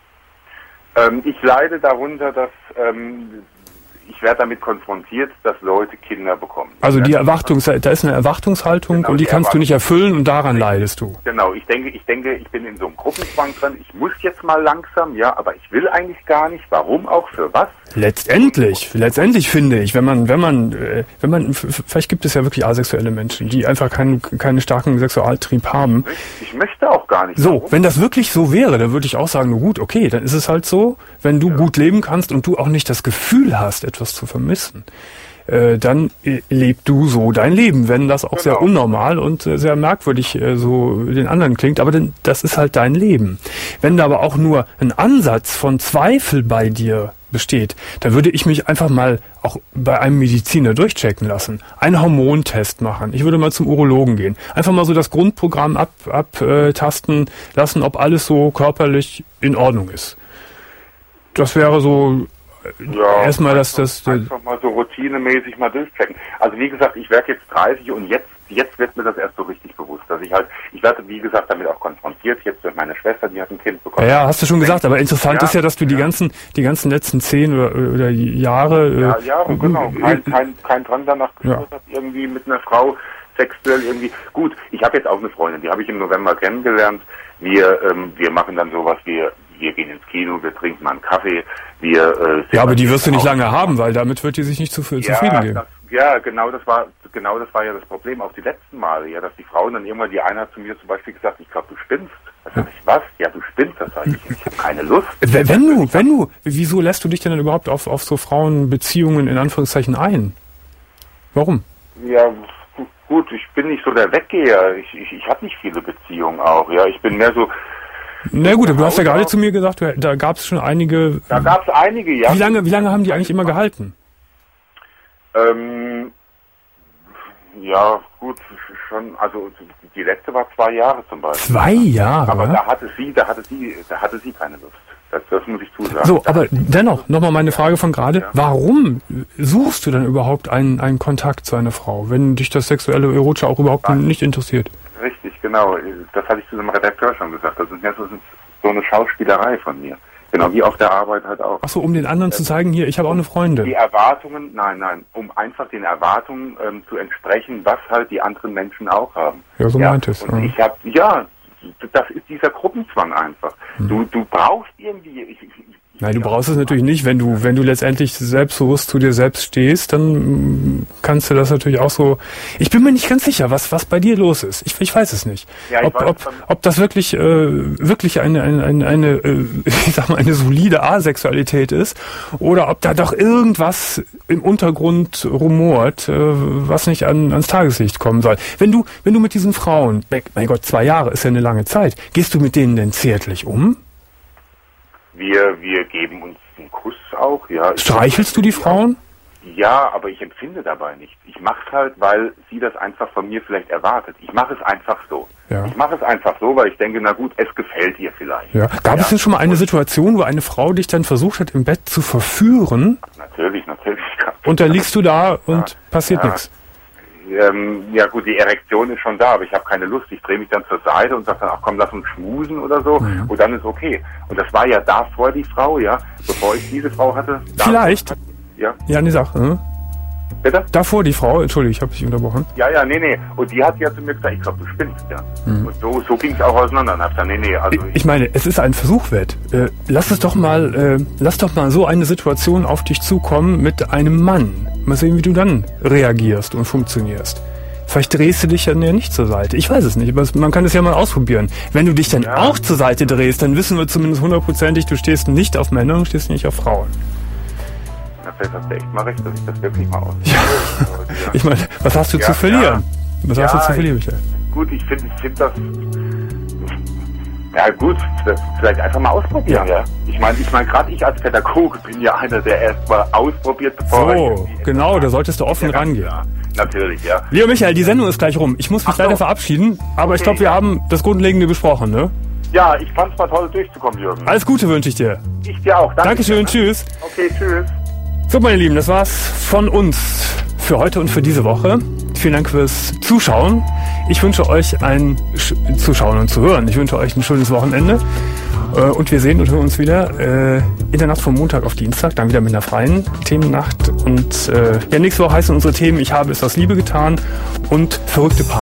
S8: Ähm, ich leide darunter, dass ähm, ich werde damit konfrontiert, dass Leute Kinder bekommen.
S2: Also die Erwartungs, da ist eine Erwartungshaltung genau, und die, die kannst du nicht erfüllen und daran leidest du.
S8: Genau, ich denke, ich denke, ich bin in so einem Gruppenzwang drin. Ich muss jetzt mal langsam, ja, aber ich will eigentlich gar nicht. Warum auch? Für was?
S2: Letztendlich, letztendlich finde ich, wenn man, wenn man, wenn man, vielleicht gibt es ja wirklich asexuelle Menschen, die einfach keinen, keinen starken Sexualtrieb haben.
S8: Ich möchte auch gar nicht.
S2: So, warum? Wenn das wirklich so wäre, dann würde ich auch sagen, gut, okay, dann ist es halt so, wenn du ja. gut leben kannst und du auch nicht das Gefühl hast, etwas zu vermissen, äh, dann äh, lebst du so dein Leben, wenn das auch genau. sehr unnormal und äh, sehr merkwürdig äh, so den anderen klingt, aber denn, das ist halt dein Leben. Wenn da aber auch nur ein Ansatz von Zweifel bei dir besteht, dann würde ich mich einfach mal auch bei einem Mediziner durchchecken lassen, einen Hormontest machen. Ich würde mal zum Urologen gehen, einfach mal so das Grundprogramm ab, abtasten lassen, ob alles so körperlich in Ordnung ist. Das wäre so
S8: ja,
S2: erstmal das, das, das
S8: einfach mal so routinemäßig mal durchchecken. Also wie gesagt, ich werde jetzt dreißig und jetzt jetzt wird mir das erst so richtig bewusst, dass ich halt, ich ich werde, wie gesagt, damit auch konfrontiert. Jetzt wird meine Schwester, die hat ein Kind bekommen.
S2: Ja, hast du schon gesagt, aber interessant ja, ist ja, dass du die ja. ganzen, die ganzen letzten zehn oder, oder Jahre...
S8: Ja, äh, ja, genau. Kein, kein, kein Drang danach gespürt ja. hat, irgendwie mit einer Frau sexuell irgendwie... Gut, ich habe jetzt auch eine Freundin, die habe ich im November kennengelernt. Wir, ähm, wir machen dann sowas, wir... Wir gehen ins Kino, wir trinken mal einen Kaffee, wir... Äh,
S2: ja, aber die wirst du nicht lange haben, weil damit wird die sich nicht zu, ja, zufrieden geben.
S8: Das, ja, genau das war genau das war ja das Problem auch die letzten Male, ja, dass die Frauen dann irgendwann, die eine hat zu mir zum Beispiel gesagt, ich glaube, du spinnst. Da sag ich, was? Ja, du spinnst, das sage ich. Ich habe keine Lust.
S2: Wenn, wenn du, wenn du, wieso lässt du dich denn dann überhaupt auf, auf so Frauenbeziehungen in Anführungszeichen ein? Warum?
S8: Ja, gut, ich bin nicht so der Weggeher. Ich, ich, ich habe nicht viele Beziehungen auch, ja. Ich bin mehr so...
S2: Na gut, du hast ja gerade zu mir gesagt, da gab es schon einige...
S8: Da gab es einige, ja.
S2: Wie lange, wie lange haben die eigentlich immer gehalten?
S8: Ähm, ja, gut, schon, also die letzte war zwei Jahre zum Beispiel.
S2: Zwei Jahre?
S8: Aber da hatte sie, da hatte sie, da hatte sie keine Lust. Das, das muss ich zusagen.
S2: So, aber dennoch, nochmal meine Frage von gerade, ja. Warum suchst du dann überhaupt einen, einen Kontakt zu einer Frau, wenn dich das sexuelle Erotische auch überhaupt Nein. nicht interessiert?
S8: Richtig, genau. Das hatte ich zu dem Redakteur schon gesagt. Das ist ja so, so eine Schauspielerei von mir. Genau, wie auf der Arbeit halt auch.
S2: Ach so, um den anderen äh, zu zeigen, hier, ich habe auch eine Freundin.
S8: Die Erwartungen, nein, nein, um einfach den Erwartungen ähm, zu entsprechen, was halt die anderen Menschen auch haben.
S2: Ja, so ja, meint es.
S8: Und ja. ich habe, ja, das ist dieser Gruppenzwang einfach. Hm. Du, du brauchst irgendwie... Ich, ich,
S2: Nein, du brauchst es natürlich nicht. Wenn du, wenn du letztendlich selbstbewusst zu dir selbst stehst, dann kannst du das natürlich auch so... Ich bin mir nicht ganz sicher, was, was bei dir los ist. Ich, ich weiß es nicht. Ja, ob, ob, ob das wirklich, äh, wirklich eine, eine, eine, eine äh, ich sag mal, eine solide Asexualität ist oder ob da doch irgendwas im Untergrund rumort, äh, was nicht an, ans Tageslicht kommen soll. Wenn du, wenn du mit diesen Frauen, mein Gott, zwei Jahre ist ja eine lange Zeit, gehst du mit denen denn zärtlich um?
S8: Wir, wir geben uns einen Kuss auch, ja.
S2: Streichelst du die Frauen?
S8: Ja, aber ich empfinde dabei nicht. Ich mache es halt, weil sie das einfach von mir vielleicht erwartet. Ich mache es einfach so. Ja. Ich mache es einfach so, weil ich denke, na gut, es gefällt ihr vielleicht.
S2: Ja. Gab ja. es denn schon mal eine Situation, wo eine Frau dich dann versucht hat, im Bett zu verführen?
S8: Natürlich, natürlich.
S2: Und dann liegst du da und ja. passiert ja. nichts?
S8: Ähm, ja gut, die Erektion ist schon da, aber ich habe keine Lust. Ich drehe mich dann zur Seite und sage dann, ach komm, lass uns schmusen oder so. Ja. Und dann ist okay. Und das war ja davor die Frau, ja, bevor ich diese Frau hatte.
S2: Vielleicht.
S8: Hatte, ja.
S2: Ja, ne Sache. Hm?
S8: Bitte?
S2: Davor die Frau, Entschuldigung, ich habe dich unterbrochen.
S8: Ja, ja, nee, nee. Und die hat ja zu mir gesagt, ich glaube, du spinnst, ja. Mhm. Und so, so ging es auch auseinander. Und hab gesagt, nee, nee, also
S2: ich, ich meine, es ist ein Versuch wert. Äh, lass es doch mal, äh, lass doch mal so eine Situation auf dich zukommen mit einem Mann. Mal sehen, wie du dann reagierst und funktionierst. Vielleicht drehst du dich ja nicht zur Seite. Ich weiß es nicht, aber man kann es ja mal ausprobieren. Wenn du dich dann ja. auch zur Seite drehst, dann wissen wir zumindest hundertprozentig, du stehst nicht auf Männer und stehst nicht auf Frauen.
S8: Na, vielleicht hast du echt mal recht, dass ich das wirklich mal aus.
S2: Ja. ja. Ich meine, was hast du ja, zu verlieren? Ja. Was
S8: ja,
S2: hast du zu verlieren, Michael?
S8: Gut, ich finde ich find das... Ja gut, das vielleicht einfach mal ausprobieren, ja. ja. Ich meine, ich meine, gerade ich als Pädagoge bin ja einer, der erst mal ausprobiert, bevor
S2: So, genau, da solltest du offen rangehen.
S8: Ja, natürlich, ja.
S2: Lieber Michael, die Sendung ist gleich rum. Ich muss mich Ach leider so. verabschieden, aber okay, ich glaube, wir ja. haben das Grundlegende besprochen, ne?
S8: Ja, ich fand's mal toll durchzukommen, Jürgen.
S2: Alles Gute wünsche ich dir.
S8: Ich dir auch. Danke
S2: Dankeschön,
S8: dir, ne?
S2: Tschüss.
S8: Okay, tschüss.
S2: So, meine Lieben, das war's von uns für heute und für diese Woche. Vielen Dank fürs Zuschauen. Ich wünsche euch ein Sch- Zuschauen und zu hören. Ich wünsche euch ein schönes Wochenende. Äh, und wir sehen und hören uns wieder äh, in der Nacht von Montag auf Dienstag, dann wieder mit einer freien Themennacht. Und äh, ja, nächste Woche heißen unsere Themen Ich habe es aus Liebe getan und verrückte Partner.